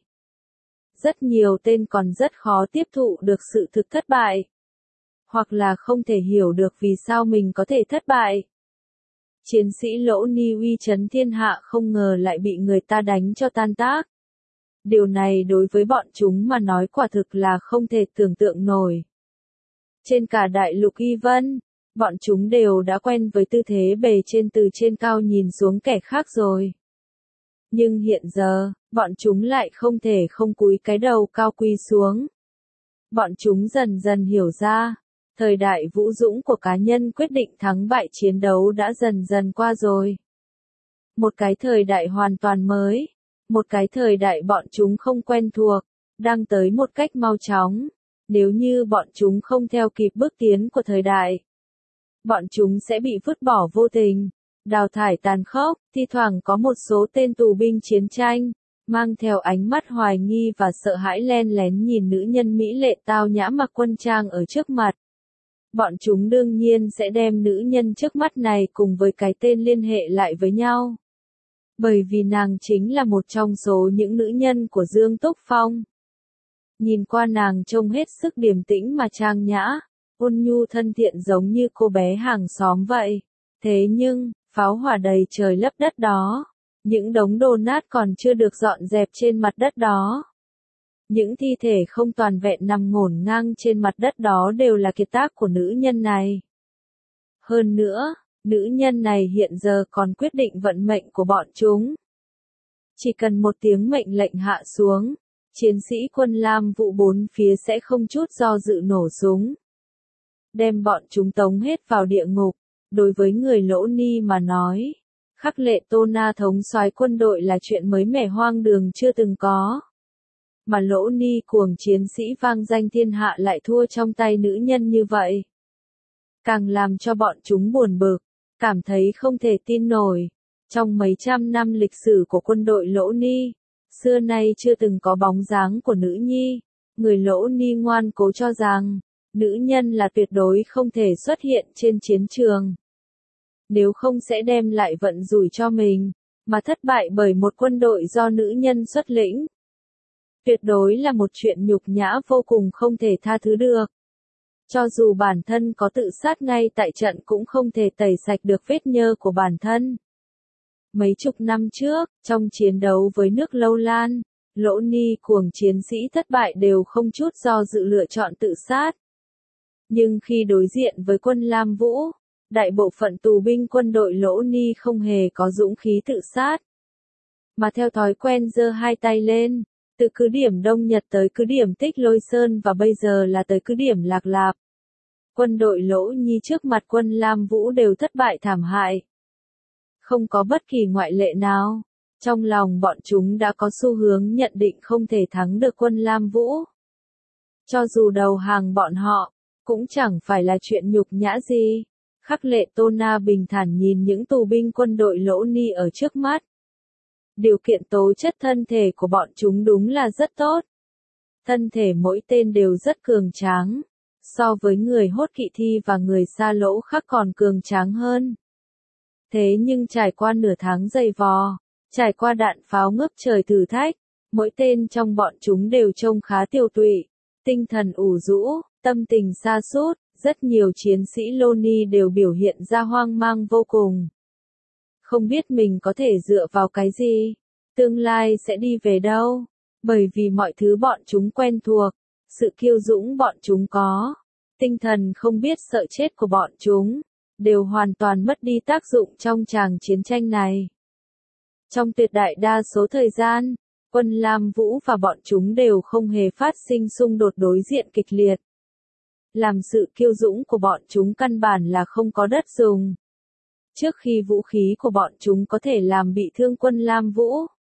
Rất nhiều tên còn rất khó tiếp thụ được sự thực thất bại, hoặc là không thể hiểu được vì sao mình có thể thất bại. Chiến sĩ Lỗ Ni uy chấn thiên hạ không ngờ lại bị người ta đánh cho tan tác. Điều này đối với bọn chúng mà nói quả thực là không thể tưởng tượng nổi. Trên cả đại lục Y Vân, bọn chúng đều đã quen với tư thế bề trên từ trên cao nhìn xuống kẻ khác rồi. Nhưng hiện giờ, bọn chúng lại không thể không cúi cái đầu cao quỳ xuống. Bọn chúng dần dần hiểu ra, thời đại vũ dũng của cá nhân quyết định thắng bại chiến đấu đã dần dần qua rồi. Một cái thời đại hoàn toàn mới, một cái thời đại bọn chúng không quen thuộc, đang tới một cách mau chóng. Nếu như bọn chúng không theo kịp bước tiến của thời đại, bọn chúng sẽ bị vứt bỏ vô tình, đào thải tàn khốc. Thi thoảng có một số tên tù binh chiến tranh, mang theo ánh mắt hoài nghi và sợ hãi len lén nhìn nữ nhân mỹ lệ tao nhã mặc quân trang ở trước mặt. Bọn chúng đương nhiên sẽ đem nữ nhân trước mắt này cùng với cái tên liên hệ lại với nhau. Bởi vì nàng chính là một trong số những nữ nhân của Dương Túc Phong. Nhìn qua nàng trông hết sức điềm tĩnh mà trang nhã, ôn nhu thân thiện giống như cô bé hàng xóm vậy. Thế nhưng, pháo hỏa đầy trời lấp đất đó, những đống đổ nát còn chưa được dọn dẹp trên mặt đất đó. Những thi thể không toàn vẹn nằm ngổn ngang trên mặt đất đó đều là kiệt tác của nữ nhân này. Hơn nữa, nữ nhân này hiện giờ còn quyết định vận mệnh của bọn chúng. Chỉ cần một tiếng mệnh lệnh hạ xuống, chiến sĩ quân Lam Vũ bốn phía sẽ không chút do dự nổ súng, đem bọn chúng tống hết vào địa ngục. Đối với người Lỗ Ni mà nói, Khắc Lệ Tô Na thống soái quân đội là chuyện mới mẻ hoang đường chưa từng có. Mà Lỗ Ni cuồng chiến sĩ vang danh thiên hạ lại thua trong tay nữ nhân như vậy, càng làm cho bọn chúng buồn bực, cảm thấy không thể tin nổi. Trong mấy trăm năm lịch sử của quân đội Lỗ Ni, xưa nay chưa từng có bóng dáng của nữ nhi. Người Lỗ Ni ngoan cố cho rằng, nữ nhân là tuyệt đối không thể xuất hiện trên chiến trường. Nếu không sẽ đem lại vận rủi cho mình, mà thất bại bởi một quân đội do nữ nhân xuất lĩnh. Tuyệt đối là một chuyện nhục nhã vô cùng không thể tha thứ được. Cho dù bản thân có tự sát ngay tại trận cũng không thể tẩy sạch được vết nhơ của bản thân. Mấy chục năm trước, trong chiến đấu với nước Lâu Lan, Lỗ Ni cuồng chiến sĩ thất bại đều không chút do dự lựa chọn tự sát. Nhưng khi đối diện với quân Lam Vũ, đại bộ phận tù binh quân đội Lỗ Ni không hề có dũng khí tự sát, mà theo thói quen giơ hai tay lên, từ cứ điểm Đông Nhật tới cứ điểm Tích Lôi Sơn và bây giờ là tới cứ điểm Lạc Lạp. Quân đội Lỗ Nhi trước mặt quân Lam Vũ đều thất bại thảm hại. Không có bất kỳ ngoại lệ nào. Trong lòng bọn chúng đã có xu hướng nhận định không thể thắng được quân Lam Vũ. Cho dù đầu hàng bọn họ, cũng chẳng phải là chuyện nhục nhã gì. Khắc Lệ Tô Na bình thản nhìn những tù binh quân đội Lỗ Ni ở trước mắt. Điều kiện tố chất thân thể của bọn chúng đúng là rất tốt. Thân thể mỗi tên đều rất cường tráng. So với người Hốt Kỵ Thi và người Sa Lỗ Khắc còn cường tráng hơn. Thế nhưng trải qua nửa tháng dày vò, Trải qua đạn pháo ngút trời thử thách, mỗi tên trong bọn chúng đều trông khá tiều tụy, tinh thần ủ rũ, tâm tình sa sút, rất nhiều chiến sĩ Loni đều biểu hiện ra hoang mang vô cùng. Không biết mình có thể dựa vào cái gì, tương lai sẽ đi về đâu, bởi vì mọi thứ bọn chúng quen thuộc, sự kiêu dũng bọn chúng có, tinh thần không biết sợ chết của bọn chúng, đều hoàn toàn mất đi tác dụng trong tràng chiến tranh này. Trong tuyệt đại đa số thời gian, quân Lam Vũ và bọn chúng đều không hề phát sinh xung đột đối diện kịch liệt. Làm sự kiêu dũng của bọn chúng căn bản là không có đất dùng. Trước khi vũ khí của bọn chúng có thể làm bị thương quân Lam Vũ,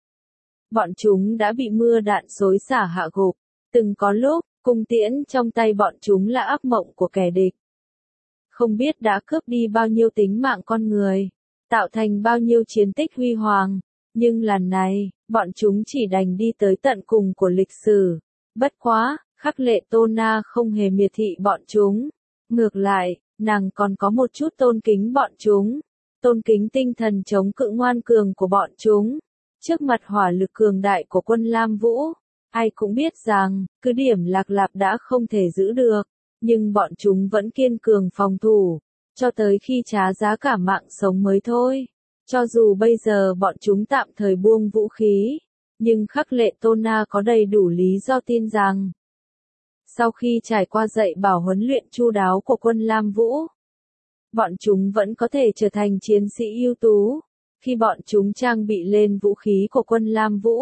bọn chúng đã bị mưa đạn xối xả hạ gục. Từng có lúc, cung tiễn trong tay bọn chúng là ác mộng của kẻ địch. Không biết đã cướp đi bao nhiêu tính mạng con người, tạo thành bao nhiêu chiến tích huy hoàng, nhưng lần này, bọn chúng chỉ đành đi tới tận cùng của lịch sử. Bất quá, Khắc Lệ Tô Na không hề miệt thị bọn chúng. Ngược lại, nàng còn có một chút tôn kính bọn chúng. Tôn kính tinh thần chống cự ngoan cường của bọn chúng. Trước mặt hỏa lực cường đại của quân Lam Vũ, ai cũng biết rằng, cứ điểm Lạc Lạp đã không thể giữ được, nhưng bọn chúng vẫn kiên cường phòng thủ, cho tới khi trả giá cả mạng sống mới thôi. Cho dù bây giờ bọn chúng tạm thời buông vũ khí, nhưng Khắc Lệ Tô Na có đầy đủ lý do tin rằng, sau khi trải qua dạy bảo huấn luyện chu đáo của quân Lam Vũ, bọn chúng vẫn có thể trở thành chiến sĩ ưu tú. Khi bọn chúng trang bị lên vũ khí của quân Lam Vũ,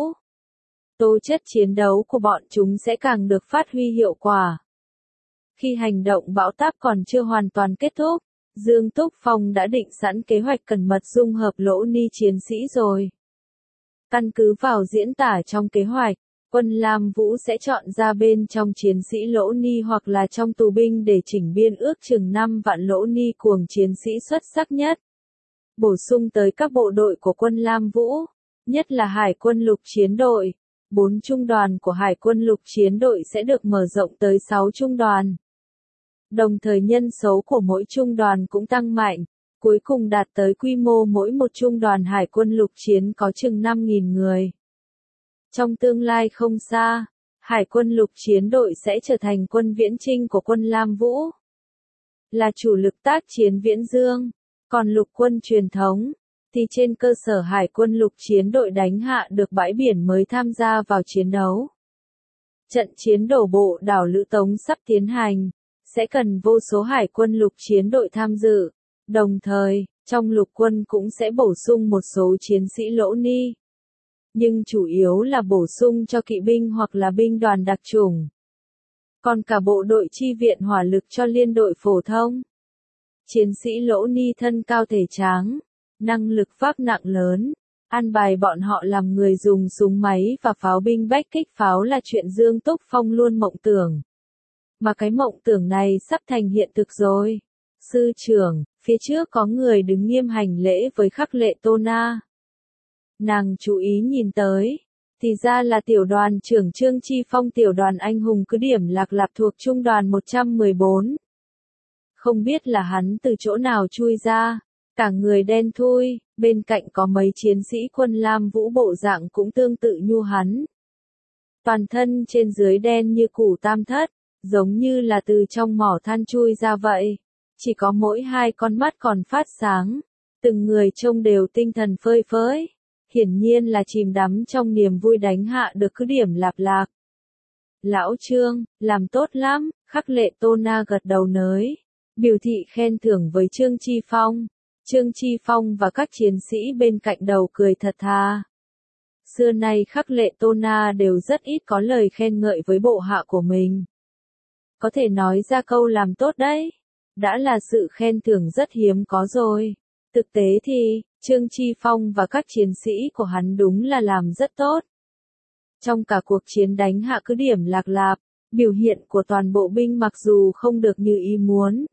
tố chất chiến đấu của bọn chúng sẽ càng được phát huy hiệu quả. Khi hành động bão táp còn chưa hoàn toàn kết thúc, Dương Túc Phong đã định sẵn kế hoạch cẩn mật dung hợp Lỗ Ni chiến sĩ rồi. Căn cứ vào diễn tả trong kế hoạch, quân Lam Vũ sẽ chọn ra bên trong chiến sĩ Lỗ Ni hoặc là trong tù binh để chỉnh biên ước chừng 5 vạn Lỗ Ni cuồng chiến sĩ xuất sắc nhất. Bổ sung tới các bộ đội của quân Lam Vũ, nhất là Hải quân lục chiến đội. 4 trung đoàn của Hải quân lục chiến đội sẽ được mở rộng tới 6 trung đoàn. Đồng thời nhân số của mỗi trung đoàn cũng tăng mạnh, cuối cùng đạt tới quy mô mỗi một trung đoàn Hải quân lục chiến có chừng 5.000 người. Trong tương lai không xa, Hải quân lục chiến đội sẽ trở thành quân viễn chinh của quân Lam Vũ, là chủ lực tác chiến viễn dương, còn lục quân truyền thống, thì trên cơ sở Hải quân lục chiến đội đánh hạ được bãi biển mới tham gia vào chiến đấu. Trận chiến đổ bộ đảo Lữ Tống sắp tiến hành, sẽ cần vô số Hải quân lục chiến đội tham dự, đồng thời, trong lục quân cũng sẽ bổ sung một số chiến sĩ Lỗ Ni. Nhưng chủ yếu là bổ sung cho kỵ binh hoặc là binh đoàn đặc chủng. Còn cả bộ đội chi viện hỏa lực cho liên đội phổ thông. Chiến sĩ Lỗ Ni thân cao thể tráng, năng lực vác nặng lớn, an bài bọn họ làm người dùng súng máy và pháo binh bách kích pháo là chuyện Dương Túc Phong luôn mộng tưởng. Mà cái mộng tưởng này sắp thành hiện thực rồi. Sư trưởng, phía trước có người đứng nghiêm hành lễ với Khắc Lệ Tô Na. Nàng chú ý nhìn tới, thì ra là tiểu đoàn trưởng Trương Chi Phong, tiểu đoàn anh hùng cứ điểm Lạc Lạp thuộc trung đoàn 114. Không biết là hắn từ chỗ nào chui ra, cả người đen thui, bên cạnh có mấy chiến sĩ quân Lam Vũ bộ dạng cũng tương tự như hắn. Toàn thân trên dưới đen như củ tam thất, giống như là từ trong mỏ than chui ra vậy. Chỉ có mỗi 2 con mắt còn phát sáng, từng người trông đều tinh thần phơi phới. Hiển nhiên là chìm đắm trong niềm vui đánh hạ được cứ điểm Lạp Lạc. Lão Trương, làm tốt lắm, Khắc Lệ Tô Na gật đầu nới, biểu thị khen thưởng với Trương Chi Phong. Trương Chi Phong và các chiến sĩ bên cạnh đầu cười thật thà. Xưa nay Khắc Lệ Tô Na đều rất ít có lời khen ngợi với bộ hạ của mình. Có thể nói ra câu làm tốt đấy, đã là sự khen thưởng rất hiếm có rồi. Thực tế thì, Trương Chi Phong và các chiến sĩ của hắn đúng là làm rất tốt. Trong cả cuộc chiến đánh hạ cứ điểm Lạc Lạp, biểu hiện của toàn bộ binh mặc dù không được như ý muốn,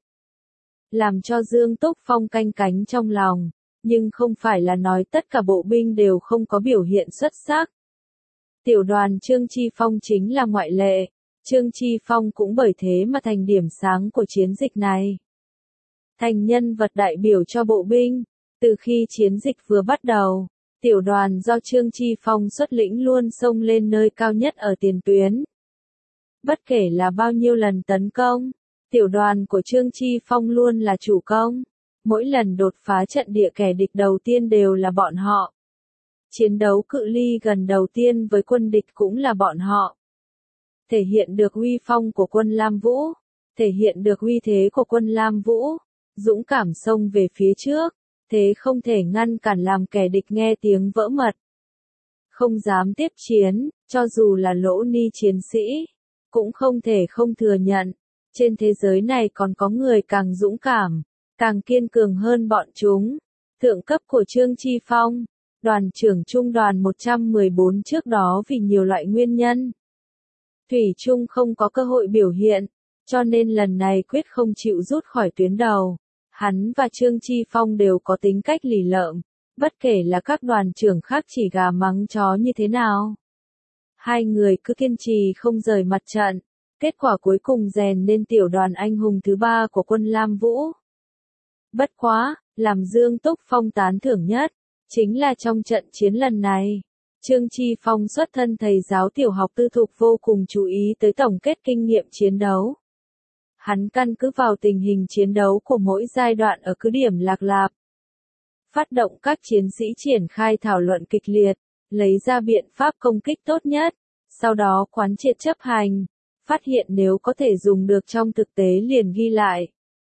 làm cho Dương Túc Phong canh cánh trong lòng, nhưng không phải là nói tất cả bộ binh đều không có biểu hiện xuất sắc. Tiểu đoàn Trương Chi Phong chính là ngoại lệ, Trương Chi Phong cũng bởi thế mà thành điểm sáng của chiến dịch này. Thành nhân vật đại biểu cho bộ binh, từ khi chiến dịch vừa bắt đầu, Tiểu đoàn do Trương Chi Phong xuất lĩnh luôn xông lên nơi cao nhất ở tiền tuyến. Bất kể là bao nhiêu lần tấn công, tiểu đoàn của Trương Chi Phong luôn là chủ công. Mỗi lần đột phá trận địa kẻ địch đầu tiên đều là bọn họ. Chiến đấu cự ly gần đầu tiên với quân địch cũng là bọn họ. Thể hiện được uy phong của quân Lam Vũ, thể hiện được uy thế của quân Lam Vũ, dũng cảm xông về phía trước, thế không thể ngăn cản làm kẻ địch nghe tiếng vỡ mật. Không dám tiếp chiến, cho dù là lỗ ni chiến sĩ, cũng không thể không thừa nhận, trên thế giới này còn có người càng dũng cảm, càng kiên cường hơn bọn chúng. Thượng cấp của Trương Chi Phong, đoàn trưởng trung đoàn 114 trước đó vì nhiều loại nguyên nhân, thủy chung không có cơ hội biểu hiện, cho nên lần này quyết không chịu rút khỏi tuyến đầu. Hắn và Trương Chi Phong đều có tính cách lì lợm, bất kể là các đoàn trưởng khác chỉ gà mắng chó như thế nào. Hai người cứ kiên trì không rời mặt trận, kết quả cuối cùng rèn nên tiểu đoàn anh hùng thứ 3 của quân Lam Vũ. Bất quá, làm Dương Túc Phong tán thưởng nhất, chính là trong trận chiến lần này, Trương Chi Phong xuất thân thầy giáo tiểu học tư thục vô cùng chú ý tới tổng kết kinh nghiệm chiến đấu. Hắn căn cứ vào tình hình chiến đấu của mỗi giai đoạn ở cứ điểm Lạc Lạp, phát động các chiến sĩ triển khai thảo luận kịch liệt, lấy ra biện pháp công kích tốt nhất, sau đó quán triệt chấp hành, phát hiện nếu có thể dùng được trong thực tế liền ghi lại.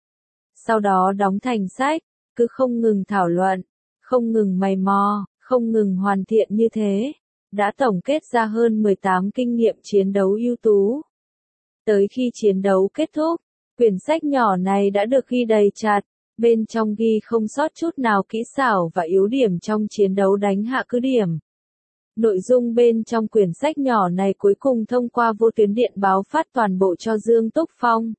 Sau đó đóng thành sách, cứ không ngừng thảo luận, không ngừng mày mò, không ngừng hoàn thiện như thế, đã tổng kết ra hơn 18 kinh nghiệm chiến đấu ưu tú. Tới khi chiến đấu kết thúc, quyển sách nhỏ này đã được ghi đầy chặt, bên trong ghi không sót chút nào kỹ xảo và yếu điểm trong chiến đấu đánh hạ cứ điểm. Nội dung bên trong quyển sách nhỏ này cuối cùng thông qua vô tuyến điện báo phát toàn bộ cho Dương Túc Phong.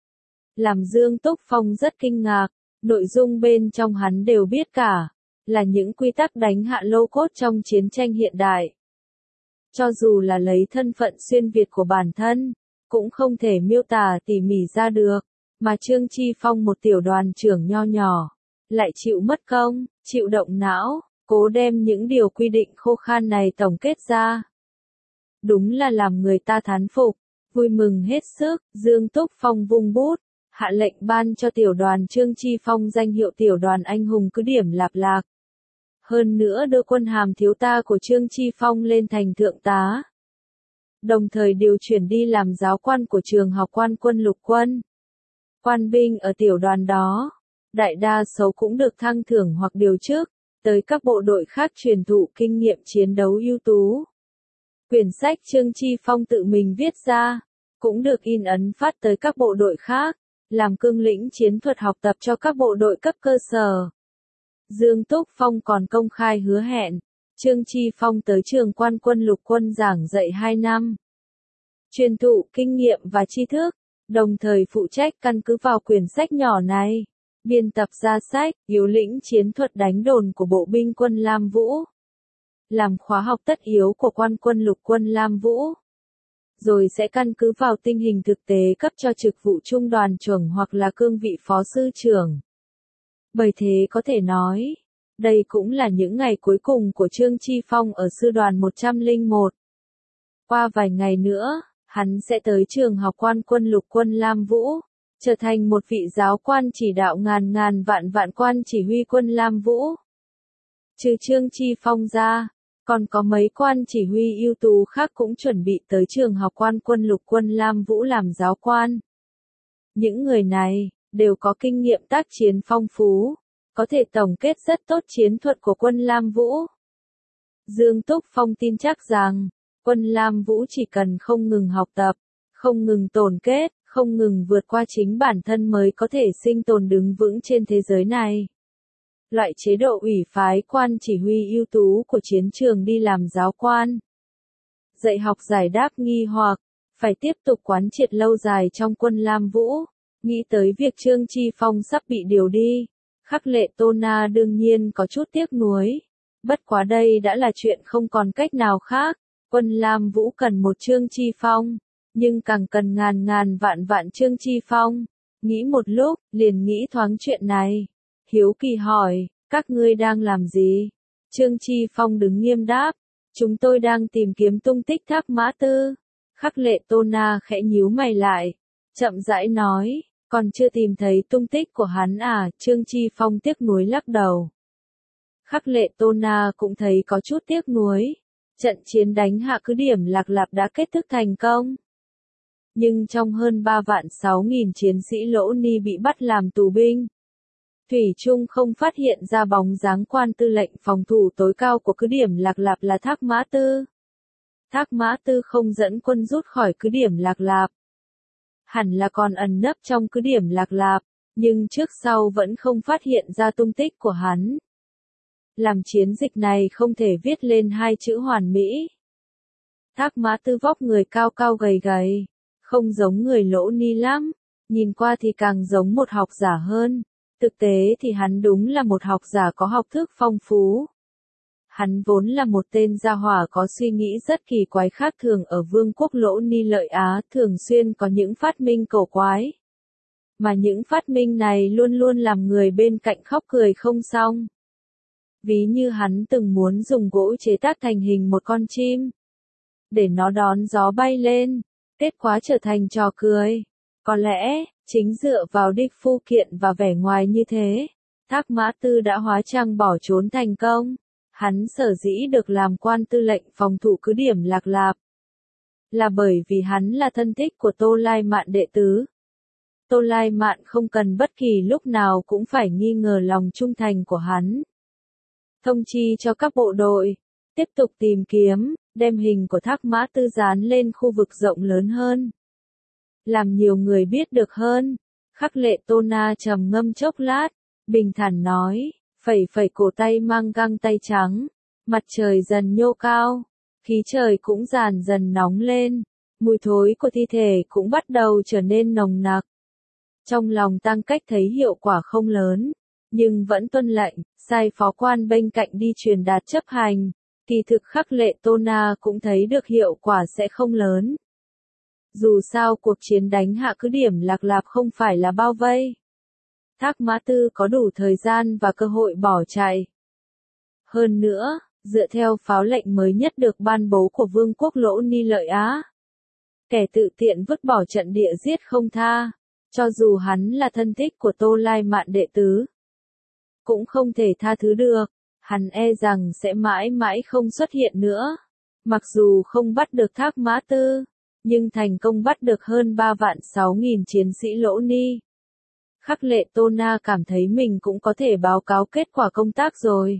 Làm Dương Túc Phong rất kinh ngạc, nội dung bên trong hắn đều biết cả, là những quy tắc đánh hạ lô cốt trong chiến tranh hiện đại. Cho dù là lấy thân phận xuyên Việt của bản thân, cũng không thể miêu tả tỉ mỉ ra được, mà Trương Chi Phong một tiểu đoàn trưởng nho nhỏ, lại chịu mất công, chịu động não, cố đem những điều quy định khô khan này tổng kết ra. Đúng là làm người ta thán phục, vui mừng hết sức. Dương Túc Phong vung bút, hạ lệnh ban cho tiểu đoàn Trương Chi Phong danh hiệu tiểu đoàn anh hùng cứ điểm Lạp Lạc. Hơn nữa đưa quân hàm thiếu tá của Trương Chi Phong lên thành thượng tá. Đồng thời điều chuyển đi làm giáo quan của trường học quan quân lục quân. Quan binh ở tiểu đoàn đó, đại đa số cũng được thăng thưởng hoặc điều chức, tới các bộ đội khác truyền thụ kinh nghiệm chiến đấu ưu tú. Quyển sách Trương Chi Phong tự mình viết ra, cũng được in ấn phát tới các bộ đội khác, làm cương lĩnh chiến thuật học tập cho các bộ đội cấp cơ sở. Dương Túc Phong còn công khai hứa hẹn, Trương Chi Phong tới trường quan quân lục quân giảng dạy 2 năm. Truyền thụ kinh nghiệm và tri thức, đồng thời phụ trách căn cứ vào quyển sách nhỏ này, biên tập ra sách, yếu lĩnh chiến thuật đánh đồn của bộ binh quân Lam Vũ. Làm khóa học tất yếu của quan quân lục quân Lam Vũ. Rồi sẽ căn cứ vào tình hình thực tế cấp cho trực vụ trung đoàn trưởng hoặc là cương vị phó sư trưởng. Bởi thế có thể nói, đây cũng là những ngày cuối cùng của Trương Chi Phong ở sư đoàn 101. Qua vài ngày nữa, hắn sẽ tới trường học quan quân lục quân Lam Vũ, trở thành một vị giáo quan chỉ đạo ngàn vạn quan chỉ huy quân Lam Vũ. Trừ Trương Chi Phong ra, còn có mấy quan chỉ huy ưu tú khác cũng chuẩn bị tới trường học quan quân lục quân Lam Vũ làm giáo quan. Những người này, đều có kinh nghiệm tác chiến phong phú, có thể tổng kết rất tốt chiến thuật của quân Lam Vũ. Dương Túc Phong tin chắc rằng, quân Lam Vũ chỉ cần không ngừng học tập, không ngừng tồn kết, không ngừng vượt qua chính bản thân mới có thể sinh tồn đứng vững trên thế giới này. Loại chế độ ủy phái quan chỉ huy ưu tú của chiến trường đi làm giáo quan. Dạy học giải đáp nghi hoặc, phải tiếp tục quán triệt lâu dài trong quân Lam Vũ. Nghĩ tới việc Trương Chi Phong sắp bị điều đi, Khắc Lệ Tô Na đương nhiên có chút tiếc nuối. Bất quá đây đã là chuyện không còn cách nào khác, quân Lam Vũ cần một Trương Chi Phong, nhưng càng cần ngàn vạn Trương Chi Phong. Nghĩ một lúc, liền nghĩ thoáng chuyện này. Hiếu kỳ hỏi, các ngươi đang làm gì? Trương Chi Phong đứng nghiêm đáp. Chúng tôi đang tìm kiếm tung tích Thác Mã Tư. Khắc Lệ Tô Na khẽ nhíu mày lại. Chậm rãi nói. Còn chưa tìm thấy tung tích của hắn à? Trương Chi Phong tiếc nuối lắc đầu. Khắc Lệ Tô Na cũng thấy có chút tiếc nuối. Trận chiến đánh hạ cứ điểm Lạc Lạp đã kết thúc thành công. Nhưng trong hơn 3.600.000 chiến sĩ Lỗ Ni bị bắt làm tù binh, thủy chung không phát hiện ra bóng dáng quan tư lệnh phòng thủ tối cao của cứ điểm Lạc Lạp là Thác Mã Tư. Thác Mã Tư không dẫn quân rút khỏi cứ điểm Lạc Lạp. Hẳn là còn ẩn nấp trong cứ điểm Lạc Lạp, nhưng trước sau vẫn không phát hiện ra tung tích của hắn. Làm chiến dịch này không thể viết lên hai chữ hoàn mỹ. Thác Mã Tư vóc người cao cao gầy gầy, không giống người Lỗ Ni lắm, nhìn qua thì càng giống một học giả hơn. Thực tế thì hắn đúng là một học giả có học thức phong phú. Hắn vốn là một tên gia hỏa có suy nghĩ rất kỳ quái khác thường ở vương quốc Lỗ Ni Lợi Á, thường xuyên có những phát minh cổ quái. Mà những phát minh này luôn luôn làm người bên cạnh khóc cười không xong. Ví như hắn từng muốn dùng gỗ chế tác thành hình một con chim, để nó đón gió bay lên, kết quả trở thành trò cười. Có lẽ, chính dựa vào đích phu kiện và vẻ ngoài như thế, Thác Mã Tư đã hóa trang bỏ trốn thành công. Hắn sở dĩ được làm quan tư lệnh phòng thủ cứ điểm Lạc Lạp, là bởi vì hắn là thân thích của Tô Lai Mạn đệ tứ. Tô Lai Mạn không cần bất kỳ lúc nào cũng phải nghi ngờ lòng trung thành của hắn. Thông chi cho các bộ đội, tiếp tục tìm kiếm, đem hình của Thác Mã Tư dán lên khu vực rộng lớn hơn. Làm nhiều người biết được hơn. Khắc Lệ Tô Na trầm ngâm chốc lát, bình thản nói, phẩy phẩy cổ tay mang găng tay trắng. Mặt trời dần nhô cao, khí trời cũng dần nóng lên, mùi thối của thi thể cũng bắt đầu trở nên nồng nặc. Trong lòng Tăng Cách thấy hiệu quả không lớn, nhưng vẫn tuân lệnh, sai phó quan bên cạnh đi truyền đạt chấp hành. Kỳ thực Khắc Lệ Tô Na cũng thấy được hiệu quả sẽ không lớn. Dù sao cuộc chiến đánh hạ cứ điểm Lạc Lạp không phải là bao vây. Thác Mã Tư có đủ thời gian và cơ hội bỏ chạy. Hơn nữa, dựa theo pháo lệnh mới nhất được ban bố của Vương quốc Lỗ Ni Lợi Á, kẻ tự tiện vứt bỏ trận địa giết không tha, cho dù hắn là thân thích của Tô Lai Mạn đệ tứ, cũng không thể tha thứ được. Hắn e rằng sẽ mãi mãi không xuất hiện nữa. Mặc dù không bắt được Thác Mã Tư, nhưng thành công bắt được hơn 3.600.000 chiến sĩ Lỗ Ni. Khắc Lệ Tô Na cảm thấy mình cũng có thể báo cáo kết quả công tác rồi.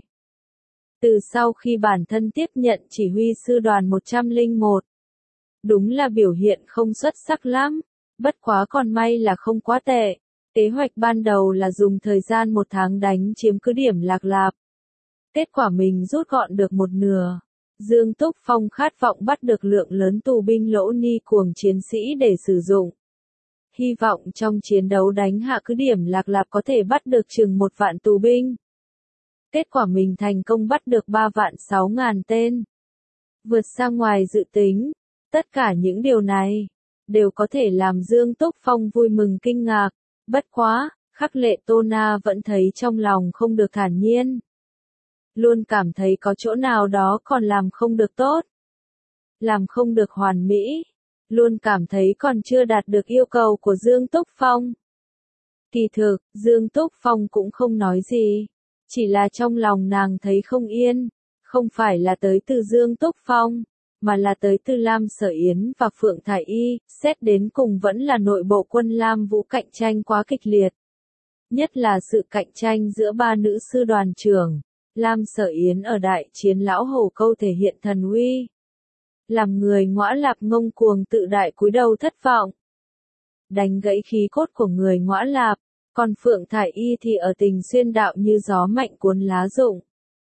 Từ sau khi bản thân tiếp nhận chỉ huy sư đoàn 101, đúng là biểu hiện không xuất sắc lắm, bất quá còn may là không quá tệ. Kế hoạch ban đầu là dùng thời gian 1 tháng đánh chiếm cứ điểm Lạc Lạp. Kết quả mình rút gọn được 1/2. Dương Túc Phong khát vọng bắt được lượng lớn tù binh Lỗ Ni cuồng chiến sĩ để sử dụng. Hy vọng trong chiến đấu đánh hạ cứ điểm Lạc Lạp có thể bắt được chừng 1 vạn tù binh. Kết quả mình thành công bắt được 3.600.000 tên. Vượt ra ngoài dự tính. Tất cả những điều này đều có thể làm Dương Túc Phong vui mừng kinh ngạc. Bất quá, Khắc Lệ Tô Na vẫn thấy trong lòng không được thản nhiên. Luôn cảm thấy có chỗ nào đó còn làm không được tốt. Làm không được hoàn mỹ. Luôn cảm thấy còn chưa đạt được yêu cầu của Dương Túc Phong. Kỳ thực, Dương Túc Phong cũng không nói gì. Chỉ là trong lòng nàng thấy không yên. Không phải là tới từ Dương Túc Phong, mà là tới từ Lam Sở Yến và Phượng Thải Y. Xét đến cùng vẫn là nội bộ quân Lam Vũ cạnh tranh quá kịch liệt. Nhất là sự cạnh tranh giữa 3 nữ sư đoàn trưởng. Lam Sở Yến ở đại chiến Lão Hổ Câu thể hiện thần uy. Làm người Ngõa Lạp ngông cuồng tự đại cúi đầu thất vọng. Đánh gãy khí cốt của người Ngõa Lạp, còn Phượng Thải Y thì ở Tình Xuyên đạo như gió mạnh cuốn lá rụng.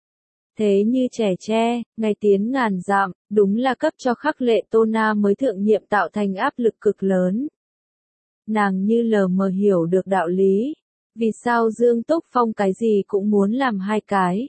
Thế như trẻ tre, ngày tiến ngàn dặm, đúng là cấp cho Khắc Lệ Tô Na mới thượng nhiệm tạo thành áp lực cực lớn. Nàng như lờ mờ hiểu được đạo lý. Vì sao Dương Túc Phong cái gì cũng muốn làm 2 cái?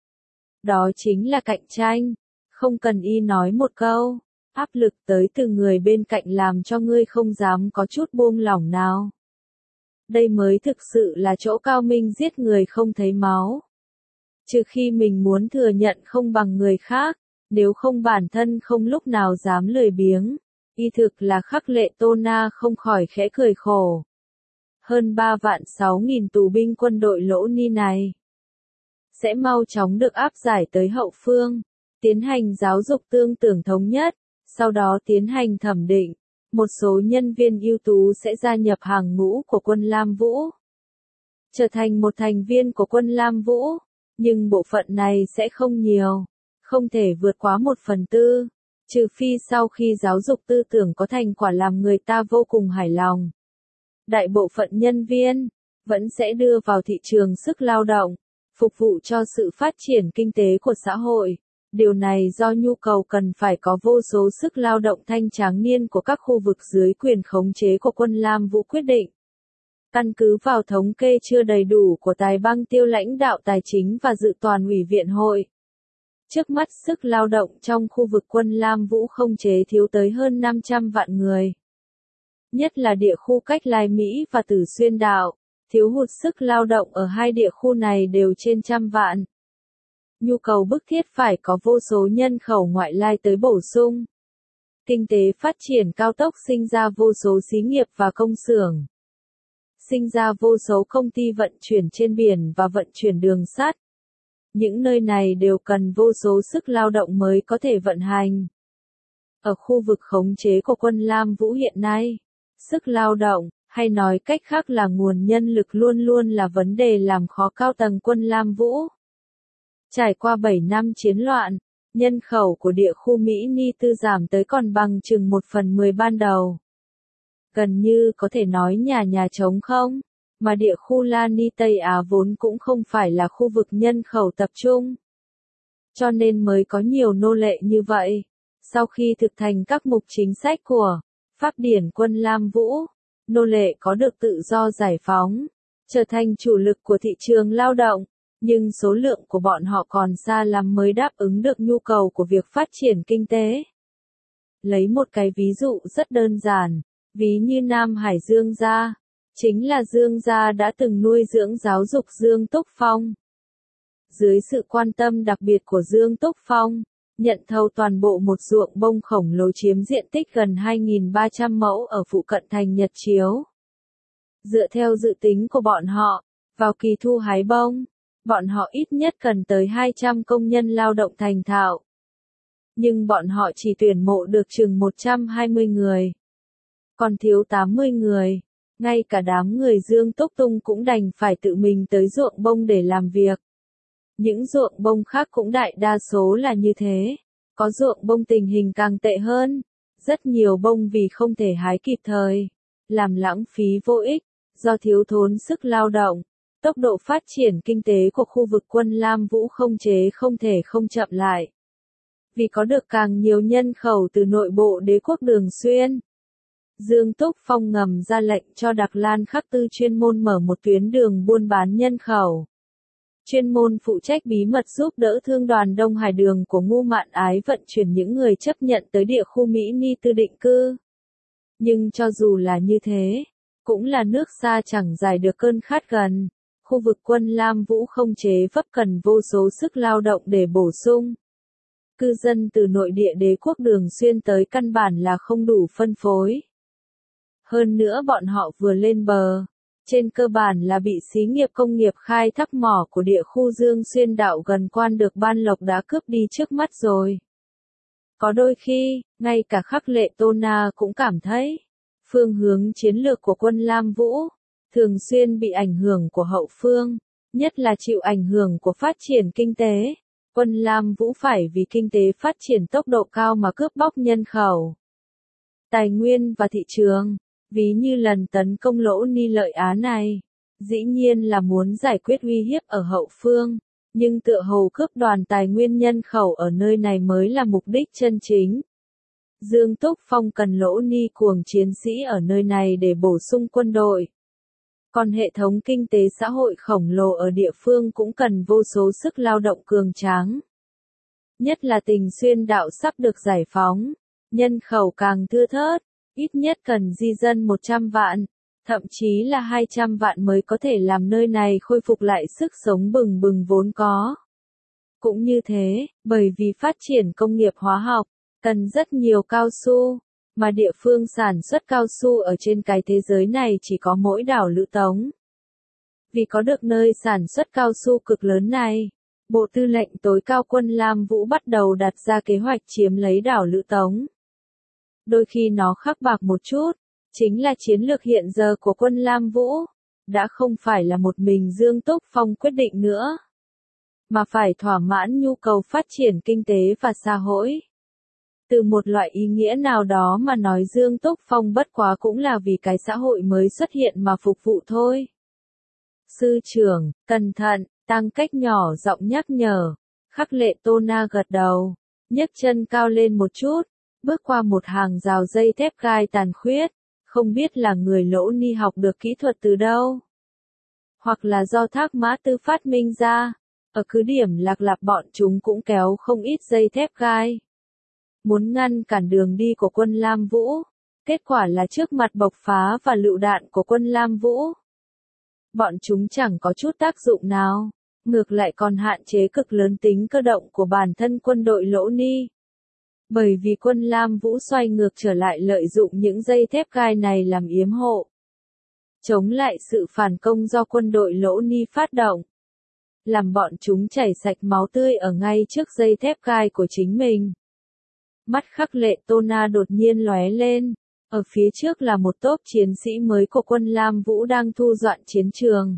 Đó chính là cạnh tranh. Không cần y nói một câu. Áp lực tới từ người bên cạnh làm cho ngươi không dám có chút buông lỏng nào. Đây mới thực sự là chỗ cao minh giết người không thấy máu. Trừ khi mình muốn thừa nhận không bằng người khác, nếu không bản thân không lúc nào dám lười biếng. Y thực là khắc lệ Tô Na không khỏi khẽ cười khổ. Hơn 3.600.000 tù binh quân đội Lỗ Ni này sẽ mau chóng được áp giải tới hậu phương, tiến hành giáo dục tư tưởng thống nhất, sau đó tiến hành thẩm định. Một số nhân viên ưu tú sẽ gia nhập hàng ngũ của quân Lam Vũ, trở thành một thành viên của quân Lam Vũ, nhưng bộ phận này sẽ không nhiều, không thể vượt quá 1/4, trừ phi sau khi giáo dục tư tưởng có thành quả làm người ta vô cùng hài lòng. Đại bộ phận nhân viên vẫn sẽ đưa vào thị trường sức lao động, phục vụ cho sự phát triển kinh tế của xã hội. Điều này do nhu cầu cần phải có vô số sức lao động thanh tráng niên của các khu vực dưới quyền khống chế của quân Lam Vũ quyết định. Căn cứ vào thống kê chưa đầy đủ của Tài Bang Tiêu lãnh đạo tài chính và dự toàn ủy viện hội, trước mắt sức lao động trong khu vực quân Lam Vũ khống chế thiếu tới hơn 500 vạn người. Nhất là địa khu Cách Lai Mỹ và Tử Xuyên Đạo, thiếu hụt sức lao động ở hai địa khu này đều trên 100 vạn. Nhu cầu bức thiết phải có vô số nhân khẩu ngoại lai tới bổ sung. Kinh tế phát triển cao tốc sinh ra vô số xí nghiệp và công xưởng. Sinh ra vô số công ty vận chuyển trên biển và vận chuyển đường sắt. Những nơi này đều cần vô số sức lao động mới có thể vận hành. Ở khu vực khống chế của quân Lam Vũ hiện nay, sức lao động, hay nói cách khác là nguồn nhân lực luôn luôn là vấn đề làm khó cao tầng quân Lam Vũ. Trải qua 7 năm chiến loạn, nhân khẩu của địa khu Mỹ Ni Tư giảm tới còn bằng chừng 1/10 ban đầu. Gần như có thể nói nhà nhà trống không, mà địa khu La Ni Tây Á vốn cũng không phải là khu vực nhân khẩu tập trung. Cho nên mới có nhiều nô lệ như vậy. Sau khi thực thành các mục chính sách của Pháp điển quân Lam Vũ, nô lệ có được tự do giải phóng, trở thành chủ lực của thị trường lao động, nhưng số lượng của bọn họ còn xa lắm mới đáp ứng được nhu cầu của việc phát triển kinh tế. Lấy một cái ví dụ rất đơn giản, ví như Nam Hải Dương Gia, chính là Dương Gia đã từng nuôi dưỡng giáo dục Dương Túc Phong. Dưới sự quan tâm đặc biệt của Dương Túc Phong, nhận thầu toàn bộ một ruộng bông khổng lồ chiếm diện tích gần 2.300 mẫu ở phụ cận thành Nhật Chiếu. Dựa theo dự tính của bọn họ, vào kỳ thu hái bông, bọn họ ít nhất cần tới 200 công nhân lao động thành thạo. Nhưng bọn họ chỉ tuyển mộ được chừng 120 người. Còn thiếu 80 người. Ngay cả đám người Dương Túc Tung cũng đành phải tự mình tới ruộng bông để làm việc. Những ruộng bông khác cũng đại đa số là như thế. Có ruộng bông tình hình càng tệ hơn. Rất nhiều bông vì không thể hái kịp thời, làm lãng phí vô ích, do thiếu thốn sức lao động. Tốc độ phát triển kinh tế của khu vực quân Lam Vũ khống chế không thể không chậm lại. Vì có được càng nhiều nhân khẩu từ nội bộ đế quốc Đường Xuyên, Dương Túc Phong ngầm ra lệnh cho Đặc Lan Khắc Tư chuyên môn mở một tuyến đường buôn bán nhân khẩu. Chuyên môn phụ trách bí mật giúp đỡ thương đoàn Đông Hải Đường của Ngu Mạn Ái vận chuyển những người chấp nhận tới địa khu Mỹ Ni Tư định cư. Nhưng cho dù là như thế, cũng là nước xa chẳng giải được cơn khát gần. Khu vực quân Lam Vũ khống chế vấp cần vô số sức lao động để bổ sung. Cư dân từ nội địa đế quốc Đường Xuyên tới căn bản là không đủ phân phối. Hơn nữa bọn họ vừa lên bờ, trên cơ bản là bị xí nghiệp công nghiệp khai thác mỏ của địa khu Dương Xuyên Đạo gần quan được Ban Lộc đã cướp đi trước mắt rồi. Có đôi khi, ngay cả khắc lệ Tô Na cũng cảm thấy, phương hướng chiến lược của quân Lam Vũ thường xuyên bị ảnh hưởng của hậu phương, nhất là chịu ảnh hưởng của phát triển kinh tế. Quân Lam Vũ phải vì kinh tế phát triển tốc độ cao mà cướp bóc nhân khẩu, tài nguyên và thị trường. Ví như lần tấn công Lỗ Ni Lợi Á này, dĩ nhiên là muốn giải quyết uy hiếp ở hậu phương, nhưng tựa hồ cướp đoàn tài nguyên nhân khẩu ở nơi này mới là mục đích chân chính. Dương Túc Phong cần Lỗ Ni cuồng chiến sĩ ở nơi này để bổ sung quân đội. Còn hệ thống kinh tế xã hội khổng lồ ở địa phương cũng cần vô số sức lao động cường tráng. Nhất là Tình Xuyên Đạo sắp được giải phóng, nhân khẩu càng thưa thớt, ít nhất cần di dân 100 vạn, thậm chí là 200 vạn mới có thể làm nơi này khôi phục lại sức sống bừng bừng vốn có. cũng như thế, bởi vì phát triển công nghiệp hóa học, cần rất nhiều cao su, mà địa phương sản xuất cao su ở trên cái thế giới này chỉ có mỗi đảo Lữ Tống. Vì có được nơi sản xuất cao su cực lớn này, Bộ Tư lệnh tối cao quân Lam Vũ bắt đầu đặt ra kế hoạch chiếm lấy đảo Lữ Tống. Đôi khi nó khắc bạc một chút, chính là chiến lược hiện giờ của quân Lam Vũ, đã không phải là một mình Dương Túc Phong quyết định nữa, mà phải thỏa mãn nhu cầu phát triển kinh tế và xã hội. Từ một loại ý nghĩa nào đó mà nói Dương Túc Phong bất quá cũng là vì cái xã hội mới xuất hiện mà phục vụ thôi. Sư trưởng, cẩn thận, Tăng Cách nhỏ giọng nhắc nhở. Khắc Lệ Tô Na gật đầu, nhấc chân cao lên một chút, bước qua một hàng rào dây thép gai tàn khuyết, không biết là người Lỗ Ni học được kỹ thuật từ đâu. Hoặc là do Thác Mã Tư phát minh ra, ở cứ điểm Lạc Lạp bọn chúng cũng kéo không ít dây thép gai. Muốn ngăn cản đường đi của quân Lam Vũ, kết quả là trước mặt bộc phá và lựu đạn của quân Lam Vũ. Bọn chúng chẳng có chút tác dụng nào, ngược lại còn hạn chế cực lớn tính cơ động của bản thân quân đội Lỗ Ni. Bởi vì quân Lam Vũ xoay ngược trở lại lợi dụng những dây thép gai này làm yếm hộ, chống lại sự phản công do quân đội Lỗ Ni phát động, làm bọn chúng chảy sạch máu tươi ở ngay trước dây thép gai của chính mình. Mắt Khắc Lệ Tô Na đột nhiên lóe lên, ở phía trước là một tốp chiến sĩ mới của quân Lam Vũ đang thu dọn chiến trường.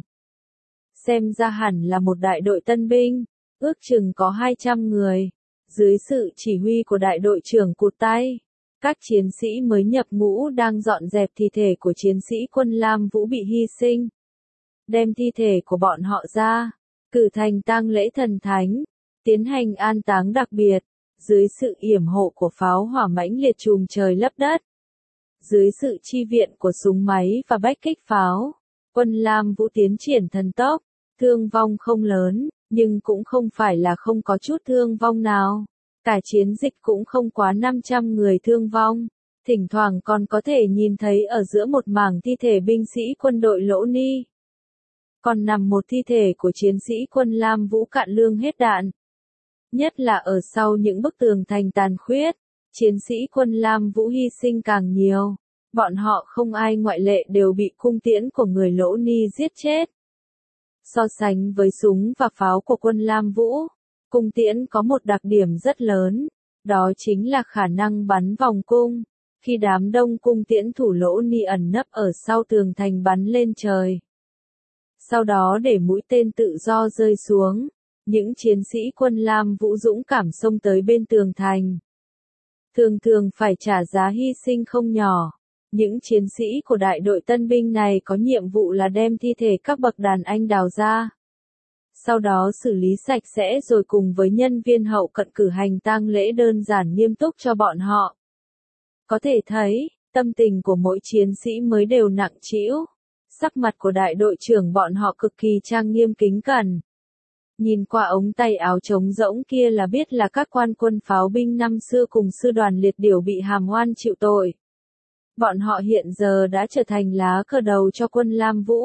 Xem ra hẳn là một đại đội tân binh, ước chừng có 200 người, dưới sự chỉ huy của đại đội trưởng Cụt Tay. Các chiến sĩ mới nhập ngũ đang dọn dẹp thi thể của chiến sĩ quân Lam Vũ bị hy sinh. Đem thi thể của bọn họ ra, cử hành tang lễ thần thánh, tiến hành an táng đặc biệt, dưới sự yểm hộ của pháo hỏa mãnh liệt trùm trời lấp đất. Dưới sự chi viện của súng máy và bách kích pháo, quân Lam Vũ tiến triển thần tốc, thương vong không lớn, nhưng cũng không phải là không có chút thương vong nào. Cả chiến dịch cũng không quá 500 người thương vong, thỉnh thoảng còn có thể nhìn thấy ở giữa một mảng thi thể binh sĩ quân đội Lỗ Ni. Còn nằm một thi thể của chiến sĩ quân Lam Vũ cạn lương hết đạn. Nhất là ở sau những bức tường thành tàn khuyết, chiến sĩ quân Lam Vũ hy sinh càng nhiều. Bọn họ không ai ngoại lệ đều bị cung tiễn của người Lỗ Ni giết chết. So sánh với súng và pháo của quân Lam Vũ, cung tiễn có một đặc điểm rất lớn, đó chính là khả năng bắn vòng cung. Khi đám đông cung tiễn thủ Lỗ Ni ẩn nấp ở sau tường thành bắn lên trời, sau đó để mũi tên tự do rơi xuống, những chiến sĩ quân Lam Vũ dũng cảm xông tới bên tường thành. Thường thường phải trả giá hy sinh không nhỏ. Những chiến sĩ của đại đội tân binh này có nhiệm vụ là đem thi thể các bậc đàn anh đào ra, sau đó xử lý sạch sẽ rồi cùng với nhân viên hậu cận cử hành tang lễ đơn giản nghiêm túc cho bọn họ. Có thể thấy, tâm tình của mỗi chiến sĩ mới đều nặng trĩu. Sắc mặt của đại đội trưởng bọn họ cực kỳ trang nghiêm kính cẩn. Nhìn qua ống tay áo trống rỗng kia là biết là các quan quân pháo binh năm xưa cùng sư đoàn liệt điểu bị hàm oan chịu tội. Bọn họ hiện giờ đã trở thành lá cờ đầu cho quân Lam Vũ.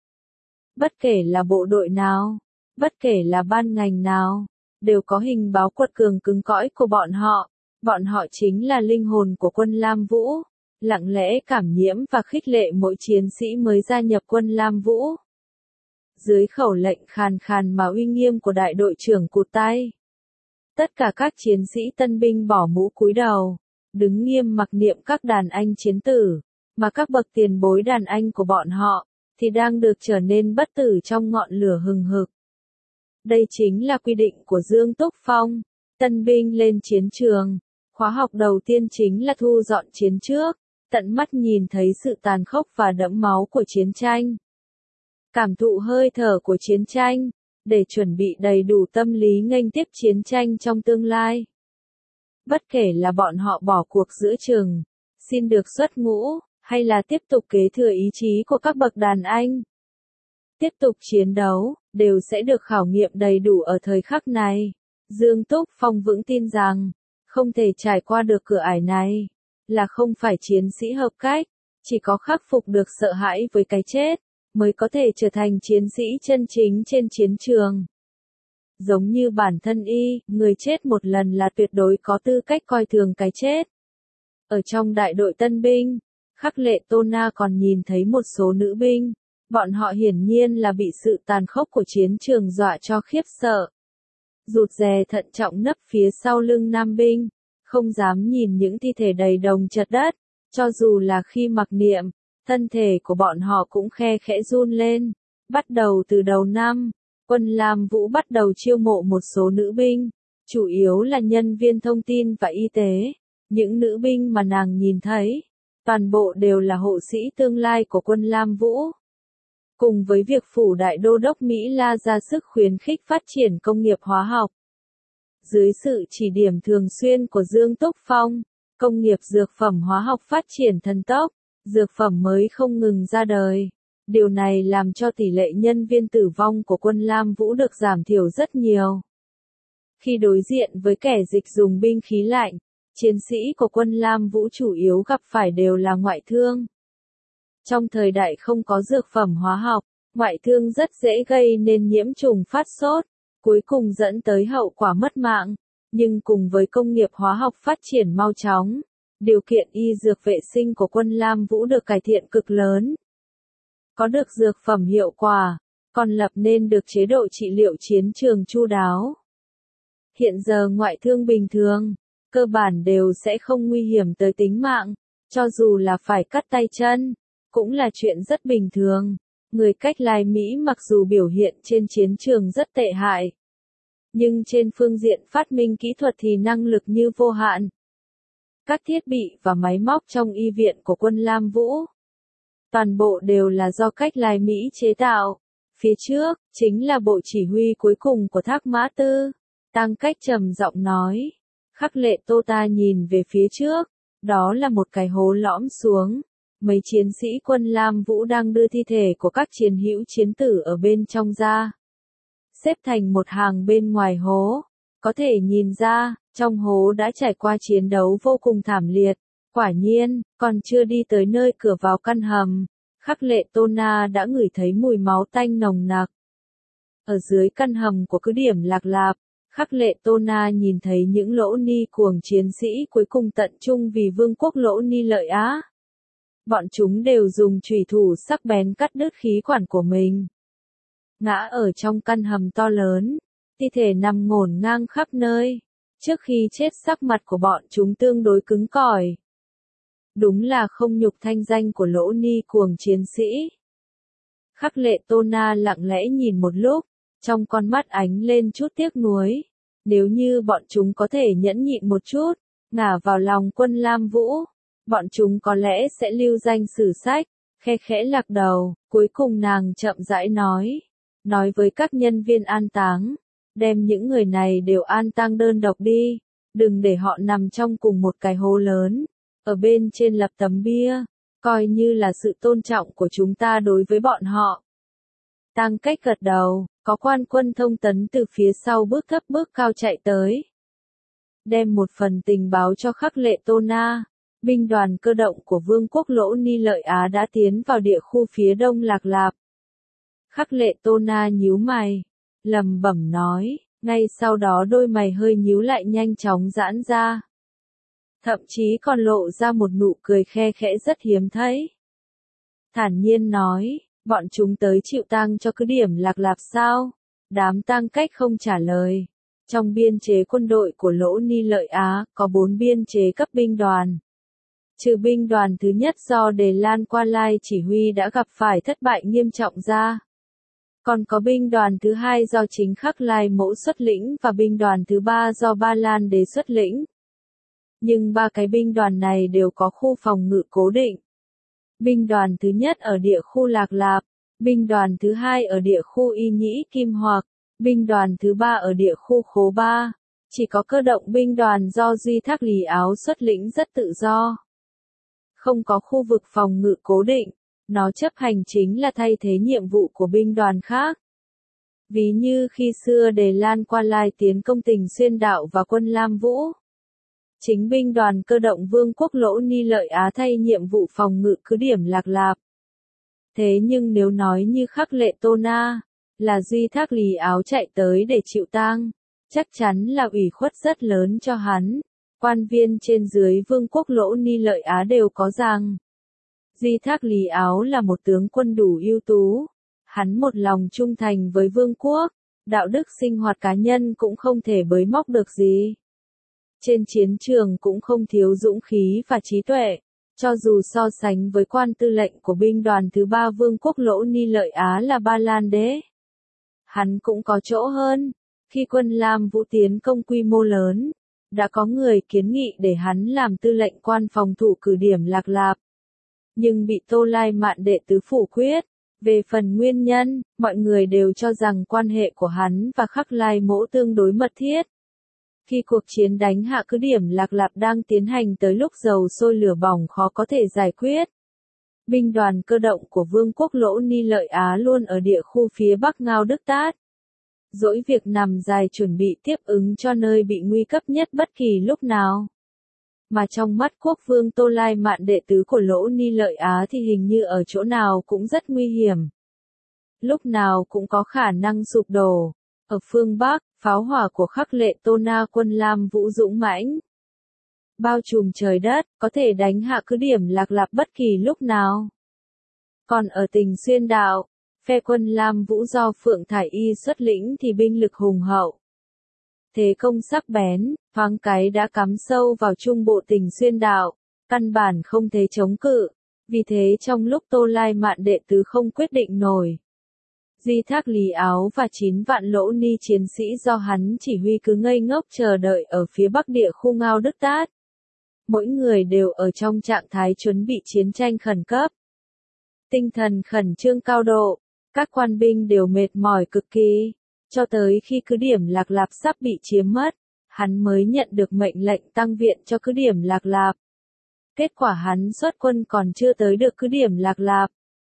Bất kể là bộ đội nào, bất kể là ban ngành nào, đều có hình báo quật cường cứng cõi của bọn họ. Bọn họ chính là linh hồn của quân Lam Vũ, lặng lẽ cảm nhiễm và khích lệ mỗi chiến sĩ mới gia nhập quân Lam Vũ. Dưới khẩu lệnh khàn khàn mà uy nghiêm của đại đội trưởng Cụt Tay, tất cả các chiến sĩ tân binh bỏ mũ cúi đầu, đứng nghiêm mặc niệm các đàn anh chiến tử, mà các bậc tiền bối đàn anh của bọn họ thì đang được trở nên bất tử trong ngọn lửa hừng hực. Đây chính là quy định của Dương Túc Phong. Tân binh lên chiến trường, khóa học đầu tiên chính là thu dọn chiến trước, tận mắt nhìn thấy sự tàn khốc và đẫm máu của chiến tranh. Cảm thụ hơi thở của chiến tranh, để chuẩn bị đầy đủ tâm lý nghênh tiếp chiến tranh trong tương lai. Bất kể là bọn họ bỏ cuộc giữa chừng, xin được xuất ngũ, hay là tiếp tục kế thừa ý chí của các bậc đàn anh, tiếp tục chiến đấu, đều sẽ được khảo nghiệm đầy đủ ở thời khắc này. Dương Túc Phong vững tin rằng, không thể trải qua được cửa ải này, là không phải chiến sĩ hợp cách, chỉ có khắc phục được sợ hãi với cái chết, mới có thể trở thành chiến sĩ chân chính trên chiến trường. giống như bản thân y, người chết một lần là tuyệt đối có tư cách coi thường cái chết. Ở trong đại đội tân binh, Khắc Lệ Tô Na còn nhìn thấy một số nữ binh, bọn họ hiển nhiên là bị sự tàn khốc của chiến trường dọa cho khiếp sợ. Rụt rè thận trọng nấp phía sau lưng nam binh, không dám nhìn những thi thể đầy đồng chật đất, cho dù là khi mặc niệm, thân thể của bọn họ cũng khe khẽ run lên. Bắt đầu từ đầu năm, quân Lam Vũ bắt đầu chiêu mộ một số nữ binh, chủ yếu là nhân viên thông tin và y tế. Những nữ binh mà nàng nhìn thấy, toàn bộ đều là hộ sĩ tương lai của quân Lam Vũ. Cùng với việc phủ đại đô đốc Mỹ La ra sức khuyến khích phát triển công nghiệp hóa học. Dưới sự chỉ điểm thường xuyên của Dương Túc Phong, công nghiệp dược phẩm hóa học phát triển thần tốc, dược phẩm mới không ngừng ra đời. Điều này làm cho tỷ lệ nhân viên tử vong của quân Lam Vũ được giảm thiểu rất nhiều. Khi đối diện với kẻ dịch dùng binh khí lạnh, chiến sĩ của quân Lam Vũ chủ yếu gặp phải đều là ngoại thương. Trong thời đại không có dược phẩm hóa học, ngoại thương rất dễ gây nên nhiễm trùng phát sốt, cuối cùng dẫn tới hậu quả mất mạng. Nhưng cùng với công nghiệp hóa học phát triển mau chóng, điều kiện y dược vệ sinh của quân Lam Vũ được cải thiện cực lớn. Có được dược phẩm hiệu quả, còn lập nên được chế độ trị liệu chiến trường chu đáo. Hiện giờ ngoại thương bình thường, cơ bản đều sẽ không nguy hiểm tới tính mạng, cho dù là phải cắt tay chân, cũng là chuyện rất bình thường. Người cách lai Mỹ mặc dù biểu hiện trên chiến trường rất tệ hại, nhưng trên phương diện phát minh kỹ thuật thì năng lực như vô hạn. Các thiết bị và máy móc trong y viện của quân Lam Vũ, toàn bộ đều là do cách lai Mỹ chế tạo. Phía trước, chính là bộ chỉ huy cuối cùng của Thác Mã Tư. Tăng Cách trầm giọng nói. Khắc Lệ Tô Ta nhìn về phía trước, đó là một cái hố lõm xuống. Mấy chiến sĩ quân Lam Vũ đang đưa thi thể của các chiến hữu chiến tử ở bên trong ra. Xếp thành một hàng bên ngoài hố. Có thể nhìn ra, trong hố đã trải qua chiến đấu vô cùng thảm liệt. Quả nhiên, còn chưa đi tới nơi cửa vào căn hầm, Khắc Lệ Tô Na đã ngửi thấy mùi máu tanh nồng nặc. Ở dưới căn hầm của cứ điểm Lạc Lạp, Khắc Lệ Tô Na nhìn thấy những lỗ ni cuồng chiến sĩ cuối cùng tận trung vì vương quốc lỗ ni lợi Á. Bọn chúng đều dùng chùy thủ sắc bén cắt đứt khí quản của mình. Ngã ở trong căn hầm to lớn, thi thể nằm ngổn ngang khắp nơi. Trước khi chết sắc mặt của bọn chúng tương đối cứng cỏi. Đúng là không nhục thanh danh của lỗ ni cuồng chiến sĩ. Khắc Lệ Tô Na lặng lẽ nhìn một lúc, trong con mắt ánh lên chút tiếc nuối. Nếu như bọn chúng có thể nhẫn nhịn một chút, ngả vào lòng quân Lam Vũ, bọn chúng có lẽ sẽ lưu danh sử sách. Khe khẽ lạc đầu, cuối cùng nàng chậm rãi nói với các nhân viên an táng, đem những người này đều an táng đơn độc đi, đừng để họ nằm trong cùng một cái hố lớn. Ở bên trên lập tấm bia, coi như là sự tôn trọng của chúng ta đối với bọn họ. Tăng Cách gật đầu, có quan quân thông tấn từ phía sau bước thấp bước cao chạy tới. Đem một phần tình báo cho Khắc Lệ Tô Na. Binh đoàn cơ động của Vương quốc Lỗ Ni Lợi Á đã tiến vào địa khu phía đông Lạc Lạp. Khắc Lệ Tô Na nhíu mày, lẩm bẩm nói, ngay sau đó đôi mày hơi nhíu lại nhanh chóng giãn ra. Thậm chí còn lộ ra một nụ cười khe khẽ rất hiếm thấy. Thản nhiên nói, bọn chúng tới chịu tang cho cứ điểm Lạc Lạp sao? Đám Tăng Cách không trả lời. Trong biên chế quân đội của Lỗ Ni Lợi Á, có 4 biên chế cấp binh đoàn. Trừ binh đoàn thứ nhất do Đề Lan Qua Lai chỉ huy đã gặp phải thất bại nghiêm trọng ra. Còn có binh đoàn thứ hai do chính Khắc Lai Mẫu xuất lĩnh và binh đoàn thứ ba do Ba Lan Đế xuất lĩnh. Nhưng ba cái binh đoàn này đều có khu phòng ngự cố định. Binh đoàn thứ nhất ở địa khu Lạc Lạp, binh đoàn thứ hai ở địa khu Y Nhĩ Kim Hoặc, binh đoàn thứ ba ở địa khu Khố Ba. Chỉ có cơ động binh đoàn do Duy Thác Lì Áo xuất lĩnh rất tự do. Không có khu vực phòng ngự cố định, nó chấp hành chính là thay thế nhiệm vụ của binh đoàn khác. Ví như khi xưa Đề Lan Qua Lai tiến công Tình Xuyên Đạo và quân Lam Vũ. Chính binh đoàn cơ động Vương quốc Lỗ Ni Lợi Á thay nhiệm vụ phòng ngự cứ điểm Lạc Lạp. Thế nhưng nếu nói như Khắc Lệ Tô Na, là Duy Thác Lý Áo chạy tới để chịu tang, chắc chắn là ủy khuất rất lớn cho hắn. Quan viên trên dưới Vương quốc Lỗ Ni Lợi Á đều có rằng, Duy Thác Lý Áo là một tướng quân đủ ưu tú, hắn một lòng trung thành với vương quốc, đạo đức sinh hoạt cá nhân cũng không thể bới móc được gì. Trên chiến trường cũng không thiếu dũng khí và trí tuệ, cho dù so sánh với quan tư lệnh của binh đoàn thứ 3 Vương quốc Lỗ Ni Lợi Á là Ba Lan Đế. Hắn cũng có chỗ hơn, khi quân Lam Vũ tiến công quy mô lớn, đã có người kiến nghị để hắn làm tư lệnh quan phòng thủ cứ điểm Lạc Lạp. Nhưng bị Tô Lai Mạn đệ tứ phủ quyết. Về phần nguyên nhân, mọi người đều cho rằng quan hệ của hắn và Khắc Lai Mỗ tương đối mật thiết. Khi cuộc chiến đánh hạ cứ điểm Lạc Lạp đang tiến hành tới lúc dầu sôi lửa bỏng khó có thể giải quyết, binh đoàn cơ động của Vương quốc Lỗ Ni Lợi Á luôn ở địa khu phía Bắc Ngao Đức Tát. Dỗi việc nằm dài chuẩn bị tiếp ứng cho nơi bị nguy cấp nhất bất kỳ lúc nào. Mà trong mắt quốc vương Tô Lai Mạn đệ tứ của Lỗ Ni Lợi Á thì hình như ở chỗ nào cũng rất nguy hiểm. Lúc nào cũng có khả năng sụp đổ. Ở phương Bắc, pháo hỏa của Khắc Lệ Tô Na quân Lam Vũ dũng mãnh, bao trùm trời đất, có thể đánh hạ cứ điểm Lạc Lạp bất kỳ lúc nào. Còn ở Tình Xuyên Đạo, phe quân Lam Vũ do Phượng Thải Y xuất lĩnh thì binh lực hùng hậu. Thế công sắc bén, thoáng cái đã cắm sâu vào trung bộ Tình Xuyên Đạo, căn bản không thể chống cự. Vì thế trong lúc Tô Lai Mạn đệ tứ không quyết định nổi, Duy Thác Lý Áo và 9 vạn Lỗ Ni chiến sĩ do hắn chỉ huy cứ ngây ngốc chờ đợi ở phía bắc địa khu Ngao Đức Tát. Mỗi người đều ở trong trạng thái chuẩn bị chiến tranh khẩn cấp. Tinh thần khẩn trương cao độ, các quan binh đều mệt mỏi cực kỳ. Cho tới khi cứ điểm Lạc Lạp sắp bị chiếm mất, hắn mới nhận được mệnh lệnh tăng viện cho cứ điểm Lạc Lạp. Kết quả hắn xuất quân còn chưa tới được cứ điểm Lạc Lạp.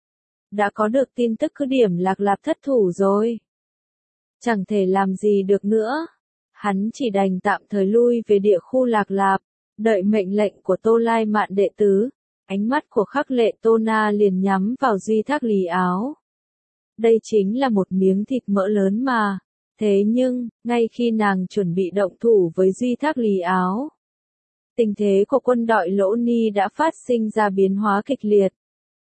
Đã có được tin tức cứ điểm Lạc Lạp thất thủ rồi. Chẳng thể làm gì được nữa. Hắn chỉ đành tạm thời lui về địa khu Lạc Lạp, đợi mệnh lệnh của Tô Lai Mạn đệ tứ. Ánh mắt của Khắc Lệ Tô Na liền nhắm vào Duy Thác Lý Áo. Đây chính là một miếng thịt mỡ lớn mà. Thế nhưng, ngay khi nàng chuẩn bị động thủ với Duy Thác Lý Áo, tình thế của quân đội Lỗ Ni đã phát sinh ra biến hóa kịch liệt.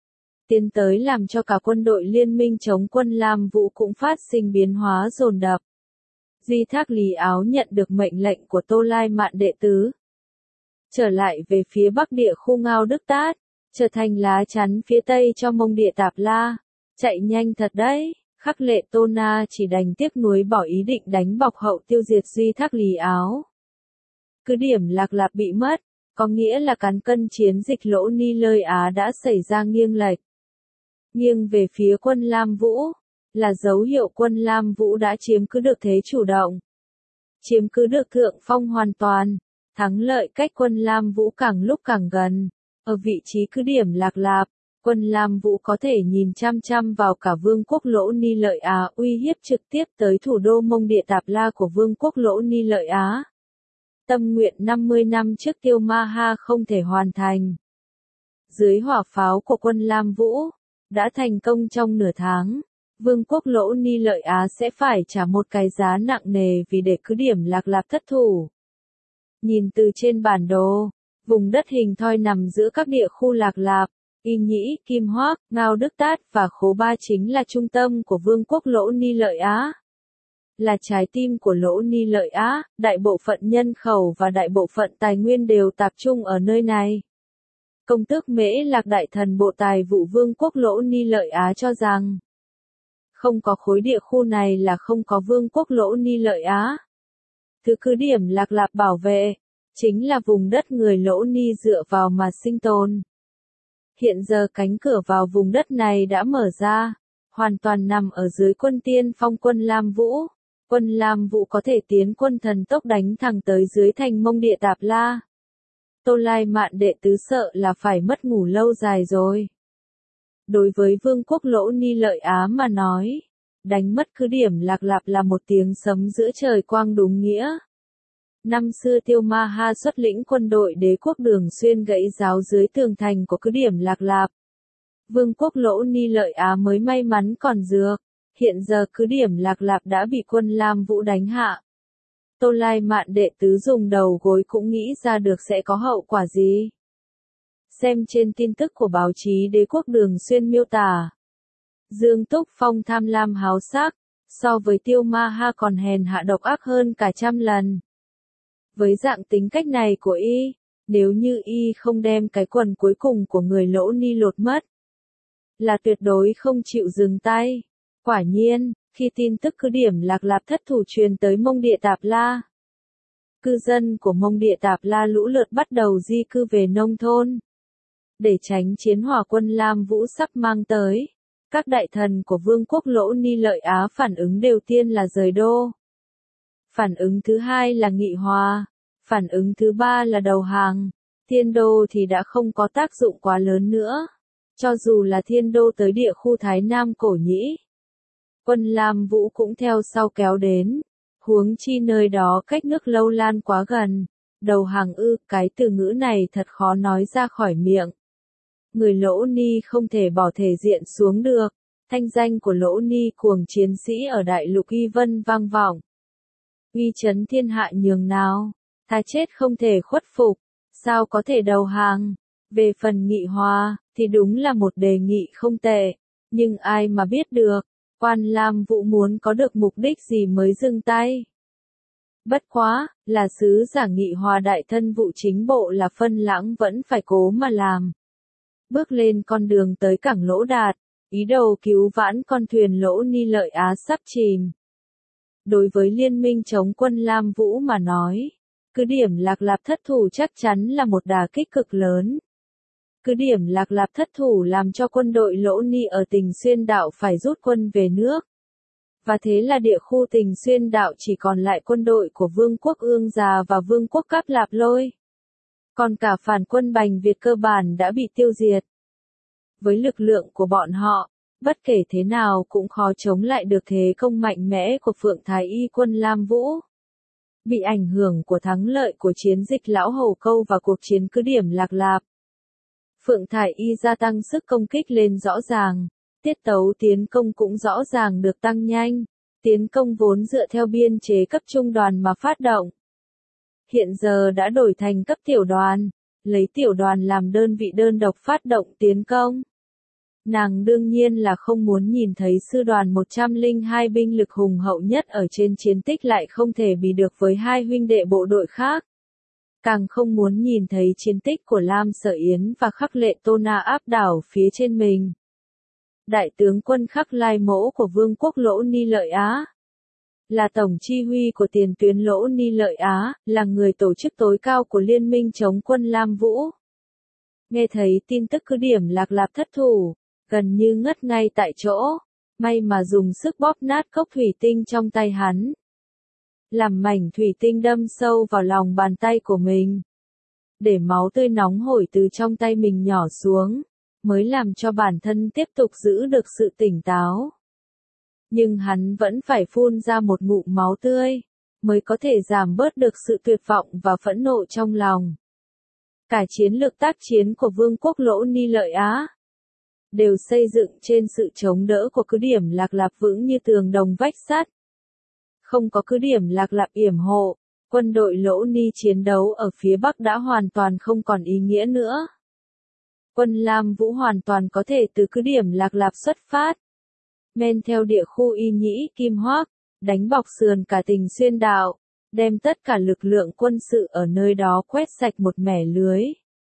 Tiến tới làm cho cả quân đội liên minh chống quân Lam Vũ cũng phát sinh biến hóa dồn dập. Duy Thác Lý Áo nhận được mệnh lệnh của Tô Lai Mạn đệ tứ, trở lại về phía bắc địa khu Ngao Đức Tát, trở thành lá chắn phía tây cho Mông Địa Tạp La. Chạy nhanh thật đấy, Khắc Lệ Tô Na chỉ đành tiếc nuối bỏ ý định đánh bọc hậu tiêu diệt Duy Thác Lý Áo. Cứ điểm Lạc Lạp bị mất, có nghĩa là cán cân chiến dịch Lỗ Ni Lợi Á đã xảy ra nghiêng lệch. Nghiêng về phía quân Lam Vũ, là dấu hiệu quân Lam Vũ đã chiếm cứ được thế chủ động. Chiếm cứ được thượng phong hoàn toàn, thắng lợi cách quân Lam Vũ càng lúc càng gần. Ở vị trí cứ điểm Lạc Lạp, quân Lam Vũ có thể nhìn chăm chăm vào cả Vương quốc Lỗ Ni Lợi Á uy hiếp trực tiếp tới thủ đô Mông Địa Tạp La của Vương quốc Lỗ Ni Lợi Á. Tâm nguyện 50 năm trước Tiêu Ma Ha không thể hoàn thành. Dưới hỏa pháo của quân Lam Vũ, đã thành công trong nửa tháng, Vương quốc Lỗ Ni Lợi Á sẽ phải trả một cái giá nặng nề vì để cứ điểm Lạc Lạp thất thủ. Nhìn từ trên bản đồ, vùng đất hình thoi nằm giữa các địa khu Lạc Lạp, Y Nhĩ, Kim Hoác, Ngao Đức Tát và Khố Ba chính là trung tâm của Vương quốc Lỗ Ni Lợi Á. Là trái tim của Lỗ Ni Lợi Á, đại bộ phận nhân khẩu và đại bộ phận tài nguyên đều tập trung ở nơi này. Công tước Mễ Lạc Đại Thần Bộ Tài vụ Vương quốc Lỗ Ni Lợi Á cho rằng, không có khối địa khu này là không có Vương quốc Lỗ Ni Lợi Á. Thứ cứ điểm Lạc Lạp bảo vệ, chính là vùng đất người Lỗ Ni dựa vào mà sinh tồn. Hiện giờ cánh cửa vào vùng đất này đã mở ra, hoàn toàn nằm ở dưới quân tiên phong quân Lam Vũ. Quân Lam Vũ có thể tiến quân thần tốc đánh thẳng tới dưới thành Mông Địa Tạp La. Tô Lai Mạn đệ tứ sợ là phải mất ngủ lâu dài rồi. Đối với Vương quốc Lỗ Ni Lợi Á mà nói, đánh mất cứ điểm Lạc Lạp là một tiếng sấm giữa trời quang đúng nghĩa. Năm xưa Tiêu Ma Ha xuất lĩnh quân đội đế quốc Đường Xuyên gãy giáo dưới tường thành của cứ điểm Lạc Lạp. Vương quốc Lỗ Ni Lợi Á mới may mắn còn dược. Hiện giờ cứ điểm Lạc Lạp đã bị quân Lam Vũ đánh hạ. Tô Lai Mạn đệ tứ dùng đầu gối cũng nghĩ ra được sẽ có hậu quả gì. Xem trên tin tức của báo chí Đế quốc Đường Xuyên miêu tả. Dương Túc Phong tham lam háo sắc, so với Tiêu Ma Ha còn hèn hạ độc ác hơn cả trăm lần. Với dạng tính cách này của y, nếu như y không đem cái quần cuối cùng của người Lỗ Ni lột mất, là tuyệt đối không chịu dừng tay. Quả nhiên, khi tin tức cứ điểm Lạc Lạp thất thủ truyền tới Mông Địa Tạp La, cư dân của Mông Địa Tạp La lũ lượt bắt đầu di cư về nông thôn. Để tránh chiến hỏa quân Lam Vũ sắp mang tới, các đại thần của Vương quốc Lỗ Ni Lợi Á phản ứng đầu tiên là rời đô. Phản ứng thứ hai là nghị hòa. Phản ứng thứ ba là đầu hàng. Thiên đô thì đã không có tác dụng quá lớn nữa. Cho dù là thiên đô tới địa khu Thái Nam Cổ Nhĩ, quân Lam Vũ cũng theo sau kéo đến. Huống chi nơi đó cách nước Lâu Lan quá gần. Đầu hàng ư, cái từ ngữ này thật khó nói ra khỏi miệng. Người Lỗ Ni không thể bỏ thể diện xuống được. Thanh danh của Lỗ Ni cuồng chiến sĩ ở đại lục Y Vân vang vọng. Uy chấn thiên hạ nhường nào, thà chết không thể khuất phục, sao có thể đầu hàng. Về phần nghị hòa, thì đúng là một đề nghị không tệ, nhưng ai mà biết được, quan Lam Vũ muốn có được mục đích gì mới dừng tay. Bất quá, là sứ giả nghị hòa đại thân vụ chính bộ là Phân Lãng vẫn phải cố mà làm. Bước lên con đường tới cảng Lỗ Đạt, ý đồ cứu vãn con thuyền Lỗ Ni Lợi Á sắp chìm. Đối với liên minh chống quân Lam Vũ mà nói, cứ điểm Lạc Lạp thất thủ chắc chắn là một đả kích cực lớn. Cứ điểm Lạc Lạp thất thủ làm cho quân đội Lỗ Ni ở Tình Xuyên Đạo phải rút quân về nước. Và thế là địa khu Tình Xuyên Đạo chỉ còn lại quân đội của Vương quốc Ương Già và Vương quốc Cáp Lạp Lôi. Còn cả phản quân Bành Việt cơ bản đã bị tiêu diệt. Với lực lượng của bọn họ, bất kể thế nào cũng khó chống lại được thế công mạnh mẽ của Phượng Thái Y quân Lam Vũ. Bị ảnh hưởng của thắng lợi của chiến dịch Lão Hầu Câu và cuộc chiến cứ điểm Lạc Lạp, Phượng Thái Y gia tăng sức công kích lên rõ ràng, tiết tấu tiến công cũng rõ ràng được tăng nhanh, tiến công vốn dựa theo biên chế cấp trung đoàn mà phát động. Hiện giờ đã đổi thành cấp tiểu đoàn, lấy tiểu đoàn làm đơn vị đơn độc phát động tiến công. Nàng đương nhiên là không muốn nhìn thấy sư đoàn 102 binh lực hùng hậu nhất ở trên chiến tích lại không thể bì được với hai huynh đệ bộ đội khác. Càng không muốn nhìn thấy chiến tích của Lam Sở Yến và Khắc Lệ Tô Na áp đảo phía trên mình. Đại tướng quân Khắc Lai Mỗ của Vương quốc Lỗ Ni Lợi Á, là tổng chi huy của tiền tuyến Lỗ Ni Lợi Á, là người tổ chức tối cao của liên minh chống quân Lam Vũ. Nghe thấy tin tức cứ điểm Lạc Lạp thất thủ, gần như ngất ngay tại chỗ, may mà dùng sức bóp nát cốc thủy tinh trong tay hắn. Làm mảnh thủy tinh đâm sâu vào lòng bàn tay của mình. Để máu tươi nóng hổi từ trong tay mình nhỏ xuống, mới làm cho bản thân tiếp tục giữ được sự tỉnh táo. Nhưng hắn vẫn phải phun ra một ngụm máu tươi, mới có thể giảm bớt được sự tuyệt vọng và phẫn nộ trong lòng. Cả chiến lược tác chiến của Vương quốc Lỗ Ni Lợi Á đều xây dựng trên sự chống đỡ của cứ điểm Lạc Lạp vững như tường đồng vách sắt. Không có cứ điểm Lạc Lạp yểm hộ, quân đội Lỗ Ni chiến đấu ở phía Bắc đã hoàn toàn không còn ý nghĩa nữa. Quân Lam Vũ hoàn toàn có thể từ cứ điểm Lạc Lạp xuất phát, men theo địa khu Y Nhĩ Kim Hoác, đánh bọc sườn cả Tình Xuyên Đạo, đem tất cả lực lượng quân sự ở nơi đó quét sạch một mẻ lưới.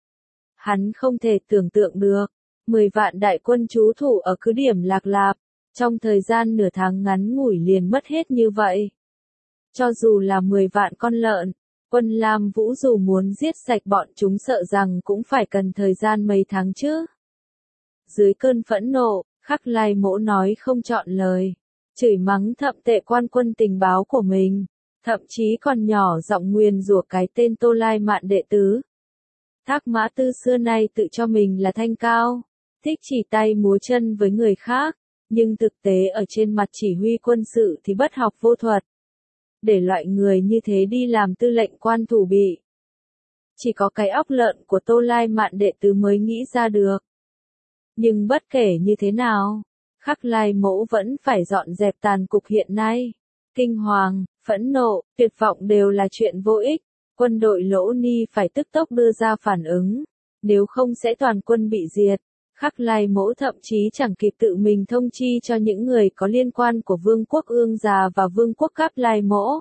Hắn không thể tưởng tượng được, 10 vạn đại quân trú thủ ở cứ điểm Lạc Lạp, trong thời gian nửa tháng ngắn ngủi liền mất hết như vậy. Cho dù là 10 vạn con lợn, quân Lam Vũ dù muốn giết sạch bọn chúng sợ rằng cũng phải cần thời gian mấy tháng chứ. Dưới cơn phẫn nộ, Khắc Lai Mỗ nói không chọn lời, chửi mắng thậm tệ quan quân tình báo của mình, thậm chí còn nhỏ giọng nguyền rủa cái tên Tô Lai Mạn đệ tứ. Thác Mã Tư xưa nay tự cho mình là thanh cao, thích chỉ tay múa chân với người khác, nhưng thực tế ở trên mặt chỉ huy quân sự thì bất học vô thuật. Để loại người như thế đi làm tư lệnh quan thủ bị, chỉ có cái óc lợn của Tô Lai Mạn đệ tứ mới nghĩ ra được. Nhưng bất kể như thế nào, Khắc Lai Mỗ vẫn phải dọn dẹp tàn cục hiện nay. Kinh hoàng, phẫn nộ, tuyệt vọng đều là chuyện vô ích. Quân đội Lỗ Ni phải tức tốc đưa ra phản ứng, nếu không sẽ toàn quân bị diệt. Khắc Lai Mỗ thậm chí chẳng kịp tự mình thông chi cho những người có liên quan của Vương quốc Ương Già và Vương quốc Cáp Lai Mỗ.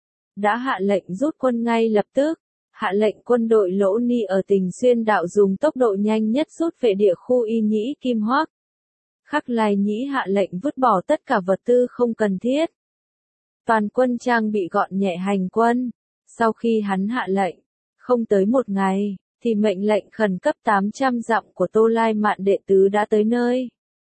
Đã hạ lệnh rút quân ngay lập tức, hạ lệnh quân đội Lỗ Ni ở Tình Xuyên Đạo dùng tốc độ nhanh nhất rút về địa khu Y Nhĩ Kim Hoác. Khắc Lai Nhĩ hạ lệnh vứt bỏ tất cả vật tư không cần thiết. Toàn quân trang bị gọn nhẹ hành quân. Sau khi hắn hạ lệnh, không tới một ngày, thì mệnh lệnh khẩn cấp 800 dặm của Tô Lai Mạn đệ tứ đã tới nơi.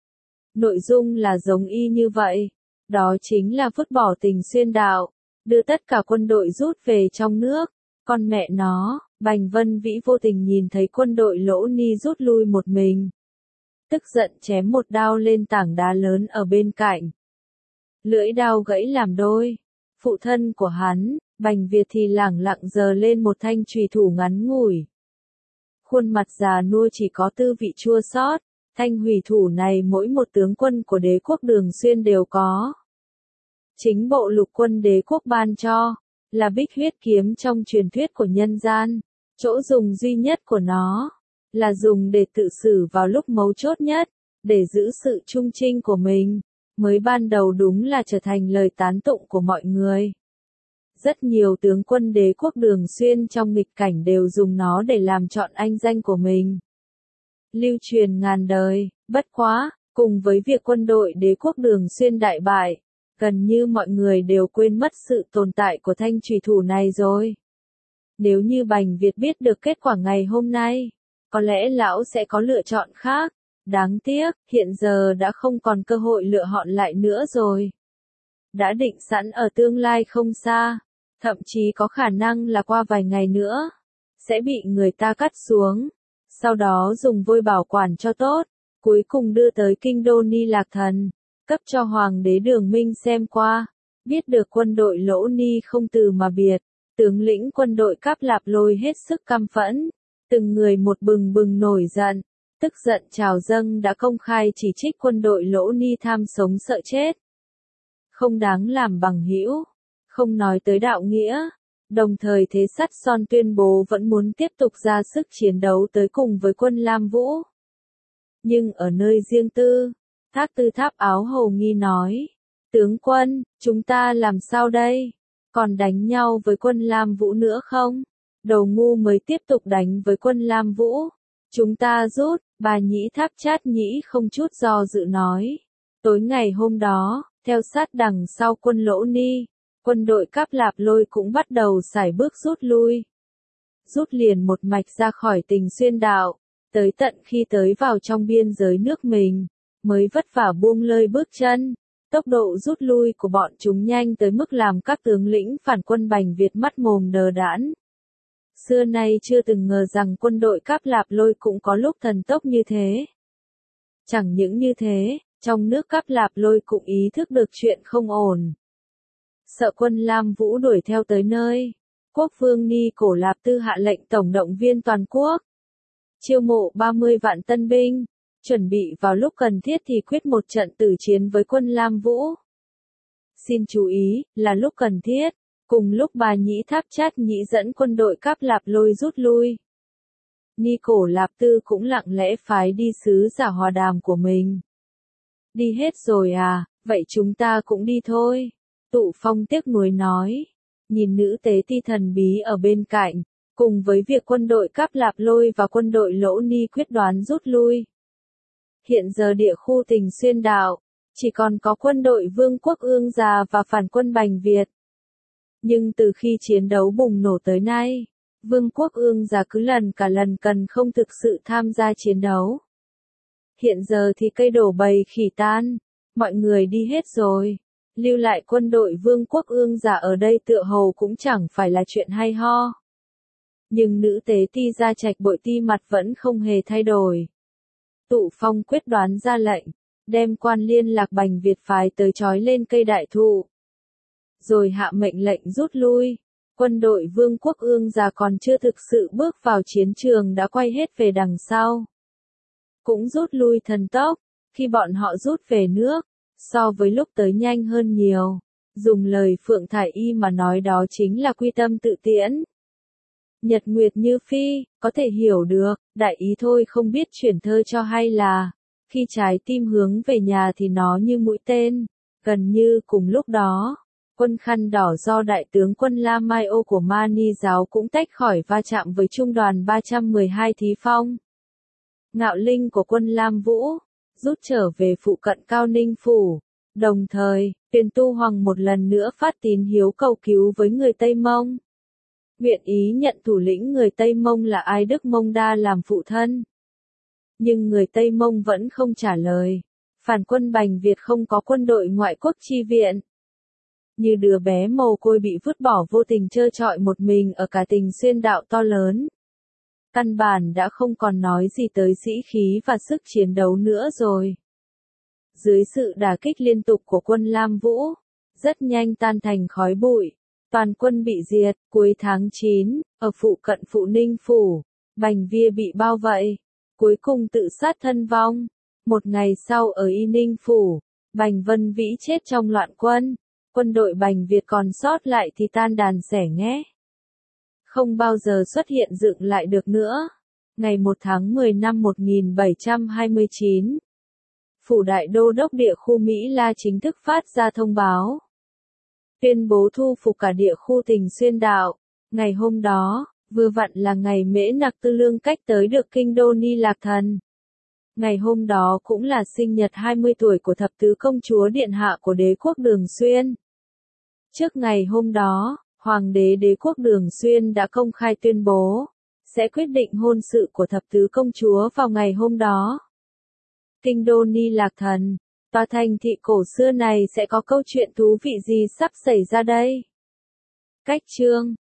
Nội dung là giống y như vậy, đó chính là vứt bỏ Tình Xuyên Đạo, đưa tất cả quân đội rút về trong nước. Con mẹ nó, Bành Vân Vĩ vô tình nhìn thấy quân đội Lỗ Ni rút lui một mình. Tức giận chém một đao lên tảng đá lớn ở bên cạnh. Lưỡi đao gãy làm đôi. Phụ thân của hắn, Bành Việt thì lẳng lặng giơ lên một thanh chùy thủ ngắn ngủi. Khuôn mặt già nua chỉ có tư vị chua xót. Thanh hủy thủ này mỗi một tướng quân của đế quốc Đường Xuyên đều có. Chính bộ lục quân đế quốc ban cho, là bích huyết kiếm trong truyền thuyết của nhân gian. Chỗ dùng duy nhất của nó, là dùng để tự xử vào lúc mấu chốt nhất, để giữ sự trung trinh của mình. Mới ban đầu đúng là trở thành lời tán tụng của mọi người. Rất nhiều tướng quân đế quốc Đường Xuyên trong nghịch cảnh đều dùng nó để làm trọn anh danh của mình. Lưu truyền ngàn đời, bất quá, cùng với việc quân đội đế quốc Đường Xuyên đại bại, gần như mọi người đều quên mất sự tồn tại của thanh chùy thủ này rồi. Nếu như Bành Việt biết được kết quả ngày hôm nay, có lẽ lão sẽ có lựa chọn khác. Đáng tiếc, hiện giờ đã không còn cơ hội lựa chọn lại nữa rồi. Đã định sẵn ở tương lai không xa, thậm chí có khả năng là qua vài ngày nữa, sẽ bị người ta cắt xuống, sau đó dùng vôi bảo quản cho tốt, cuối cùng đưa tới kinh đô Ni Lạc Thần, cấp cho Hoàng đế Đường Minh xem qua. Biết được quân đội Lỗ Ni không từ mà biệt, tướng lĩnh quân đội Cáp Lạp Lôi hết sức căm phẫn, từng người một bừng bừng nổi giận. Tức giận trào dâng đã công khai chỉ trích quân đội Lỗ Ni tham sống sợ chết. Không đáng làm bằng hữu, không nói tới đạo nghĩa, đồng thời Thế Sắt Son tuyên bố vẫn muốn tiếp tục ra sức chiến đấu tới cùng với quân Lam Vũ. Nhưng ở nơi riêng tư, Thác Tư Tháp Áo Hầu nghi nói, tướng quân, chúng ta làm sao đây? Còn đánh nhau với quân Lam Vũ nữa không? Đầu ngu mới tiếp tục đánh với quân Lam Vũ. Chúng ta rút, Bà Nhĩ Tháp Chát Nhĩ không chút do dự nói. Tối ngày hôm đó, theo sát đằng sau quân Lỗ Ni, quân đội Cáp Lạp Lôi cũng bắt đầu sải bước rút lui. Rút liền một mạch ra khỏi Tình Xuyên Đạo, tới tận khi tới vào trong biên giới nước mình, mới vất vả buông lơi bước chân. Tốc độ rút lui của bọn chúng nhanh tới mức làm các tướng lĩnh phản quân Bành Việt mắt mồm đờ đẫn. Xưa nay chưa từng ngờ rằng quân đội Cáp Lạp Lôi cũng có lúc thần tốc như thế. Chẳng những như thế, trong nước Cáp Lạp Lôi cũng ý thức được chuyện không ổn. Sợ quân Lam Vũ đuổi theo tới nơi, quốc vương Ni Cổ Lạp Tư hạ lệnh tổng động viên toàn quốc. Chiêu mộ 30 vạn tân binh, chuẩn bị vào lúc cần thiết thì quyết một trận tử chiến với quân Lam Vũ. Xin chú ý, là lúc cần thiết. Cùng lúc Bà Nhĩ Tháp Chát Nhĩ dẫn quân đội Cáp Lạp Lôi rút lui, Ni Cổ Lạp Tư cũng lặng lẽ phái đi sứ giả hòa đàm của mình. Đi hết rồi à, vậy chúng ta cũng đi thôi. Tụ Phong tiếc nuối nói, nhìn nữ tế ti thần bí ở bên cạnh, cùng với việc quân đội Cáp Lạp Lôi và quân đội Lỗ Ni quyết đoán rút lui. Hiện giờ địa khu Tình Xuyên Đạo, chỉ còn có quân đội Vương quốc Ương Già và phản quân Bành Việt. Nhưng từ khi chiến đấu bùng nổ tới nay, Vương quốc Ương Già cứ lần cả lần cần không thực sự tham gia chiến đấu. Hiện giờ thì cây đổ bầy khỉ tan, mọi người đi hết rồi, lưu lại quân đội Vương quốc Ương Già ở đây tựa hồ cũng chẳng phải là chuyện hay ho. Nhưng nữ tế ti Gia Trạch Bội Ti mặt vẫn không hề thay đổi. Tụ Phong quyết đoán ra lệnh, đem quan liên lạc Bành Việt phái tới trói lên cây đại thụ. Rồi hạ mệnh lệnh rút lui. Quân đội Vương quốc Ương Già còn chưa thực sự bước vào chiến trường đã quay hết về đằng sau. Cũng rút lui thần tốc, Khi bọn họ rút về nước, so với lúc tới nhanh hơn nhiều. Dùng lời Phượng Thải Y mà nói đó chính là quy tâm tự tiễn. Nhật Nguyệt Như Phi, có thể hiểu được, đại ý thôi không biết chuyển thơ cho hay là, khi trái tim hướng về nhà thì nó như mũi tên. Gần như cùng lúc đó, quân khăn đỏ do đại tướng quân La Mai Ô của Mani giáo cũng tách khỏi va chạm với trung đoàn 312 Thí Phong. Ngạo Linh của quân Lam Vũ, rút trở về phụ cận Cao Ninh Phủ. Đồng thời, Tiền Tu Hoàng một lần nữa phát tín hiếu cầu cứu với người Tây Mông. Nguyện ý nhận thủ lĩnh người Tây Mông là Ai Đức Mông Đa làm phụ thân. Nhưng người Tây Mông vẫn không trả lời. Phản quân Bành Việt không có quân đội ngoại quốc chi viện. Như đứa bé mồ côi bị vứt bỏ vô tình trơ trọi một mình ở cả Tình Xuyên đạo to lớn. Căn bản đã không còn nói gì tới sĩ khí và sức chiến đấu nữa rồi. Dưới sự đả kích liên tục của quân Lam Vũ, rất nhanh tan thành khói bụi. Toàn quân bị diệt. Cuối tháng 9, ở phụ cận Phụ Ninh Phủ, Bành Via bị bao vây, cuối cùng tự sát thân vong. Một ngày sau ở Y Ninh Phủ, Bành Vân Vĩ chết trong loạn quân. Quân đội Bành Việt còn sót lại thì tan đàn xẻ nghé. Không bao giờ xuất hiện dựng lại được nữa. Ngày 1 tháng 10 năm 1729, Phủ Đại Đô đốc địa khu Mỹ La chính thức phát ra thông báo. Tuyên bố thu phục cả địa khu Tình Xuyên đạo. Ngày hôm đó, vừa vặn là ngày Mễ Nặc Tư Lương cách tới được kinh đô Ni Lạc Thần. Ngày hôm đó cũng là sinh nhật 20 tuổi của thập tứ công chúa điện hạ của đế quốc Đường Xuyên. Trước ngày hôm đó, Hoàng đế đế quốc Đường Xuyên đã công khai tuyên bố, sẽ quyết định hôn sự của thập tứ công chúa vào ngày hôm đó. Kinh đô Ni Lạc Thần, tòa thành thị cổ xưa này sẽ có câu chuyện thú vị gì sắp xảy ra đây? Cách chương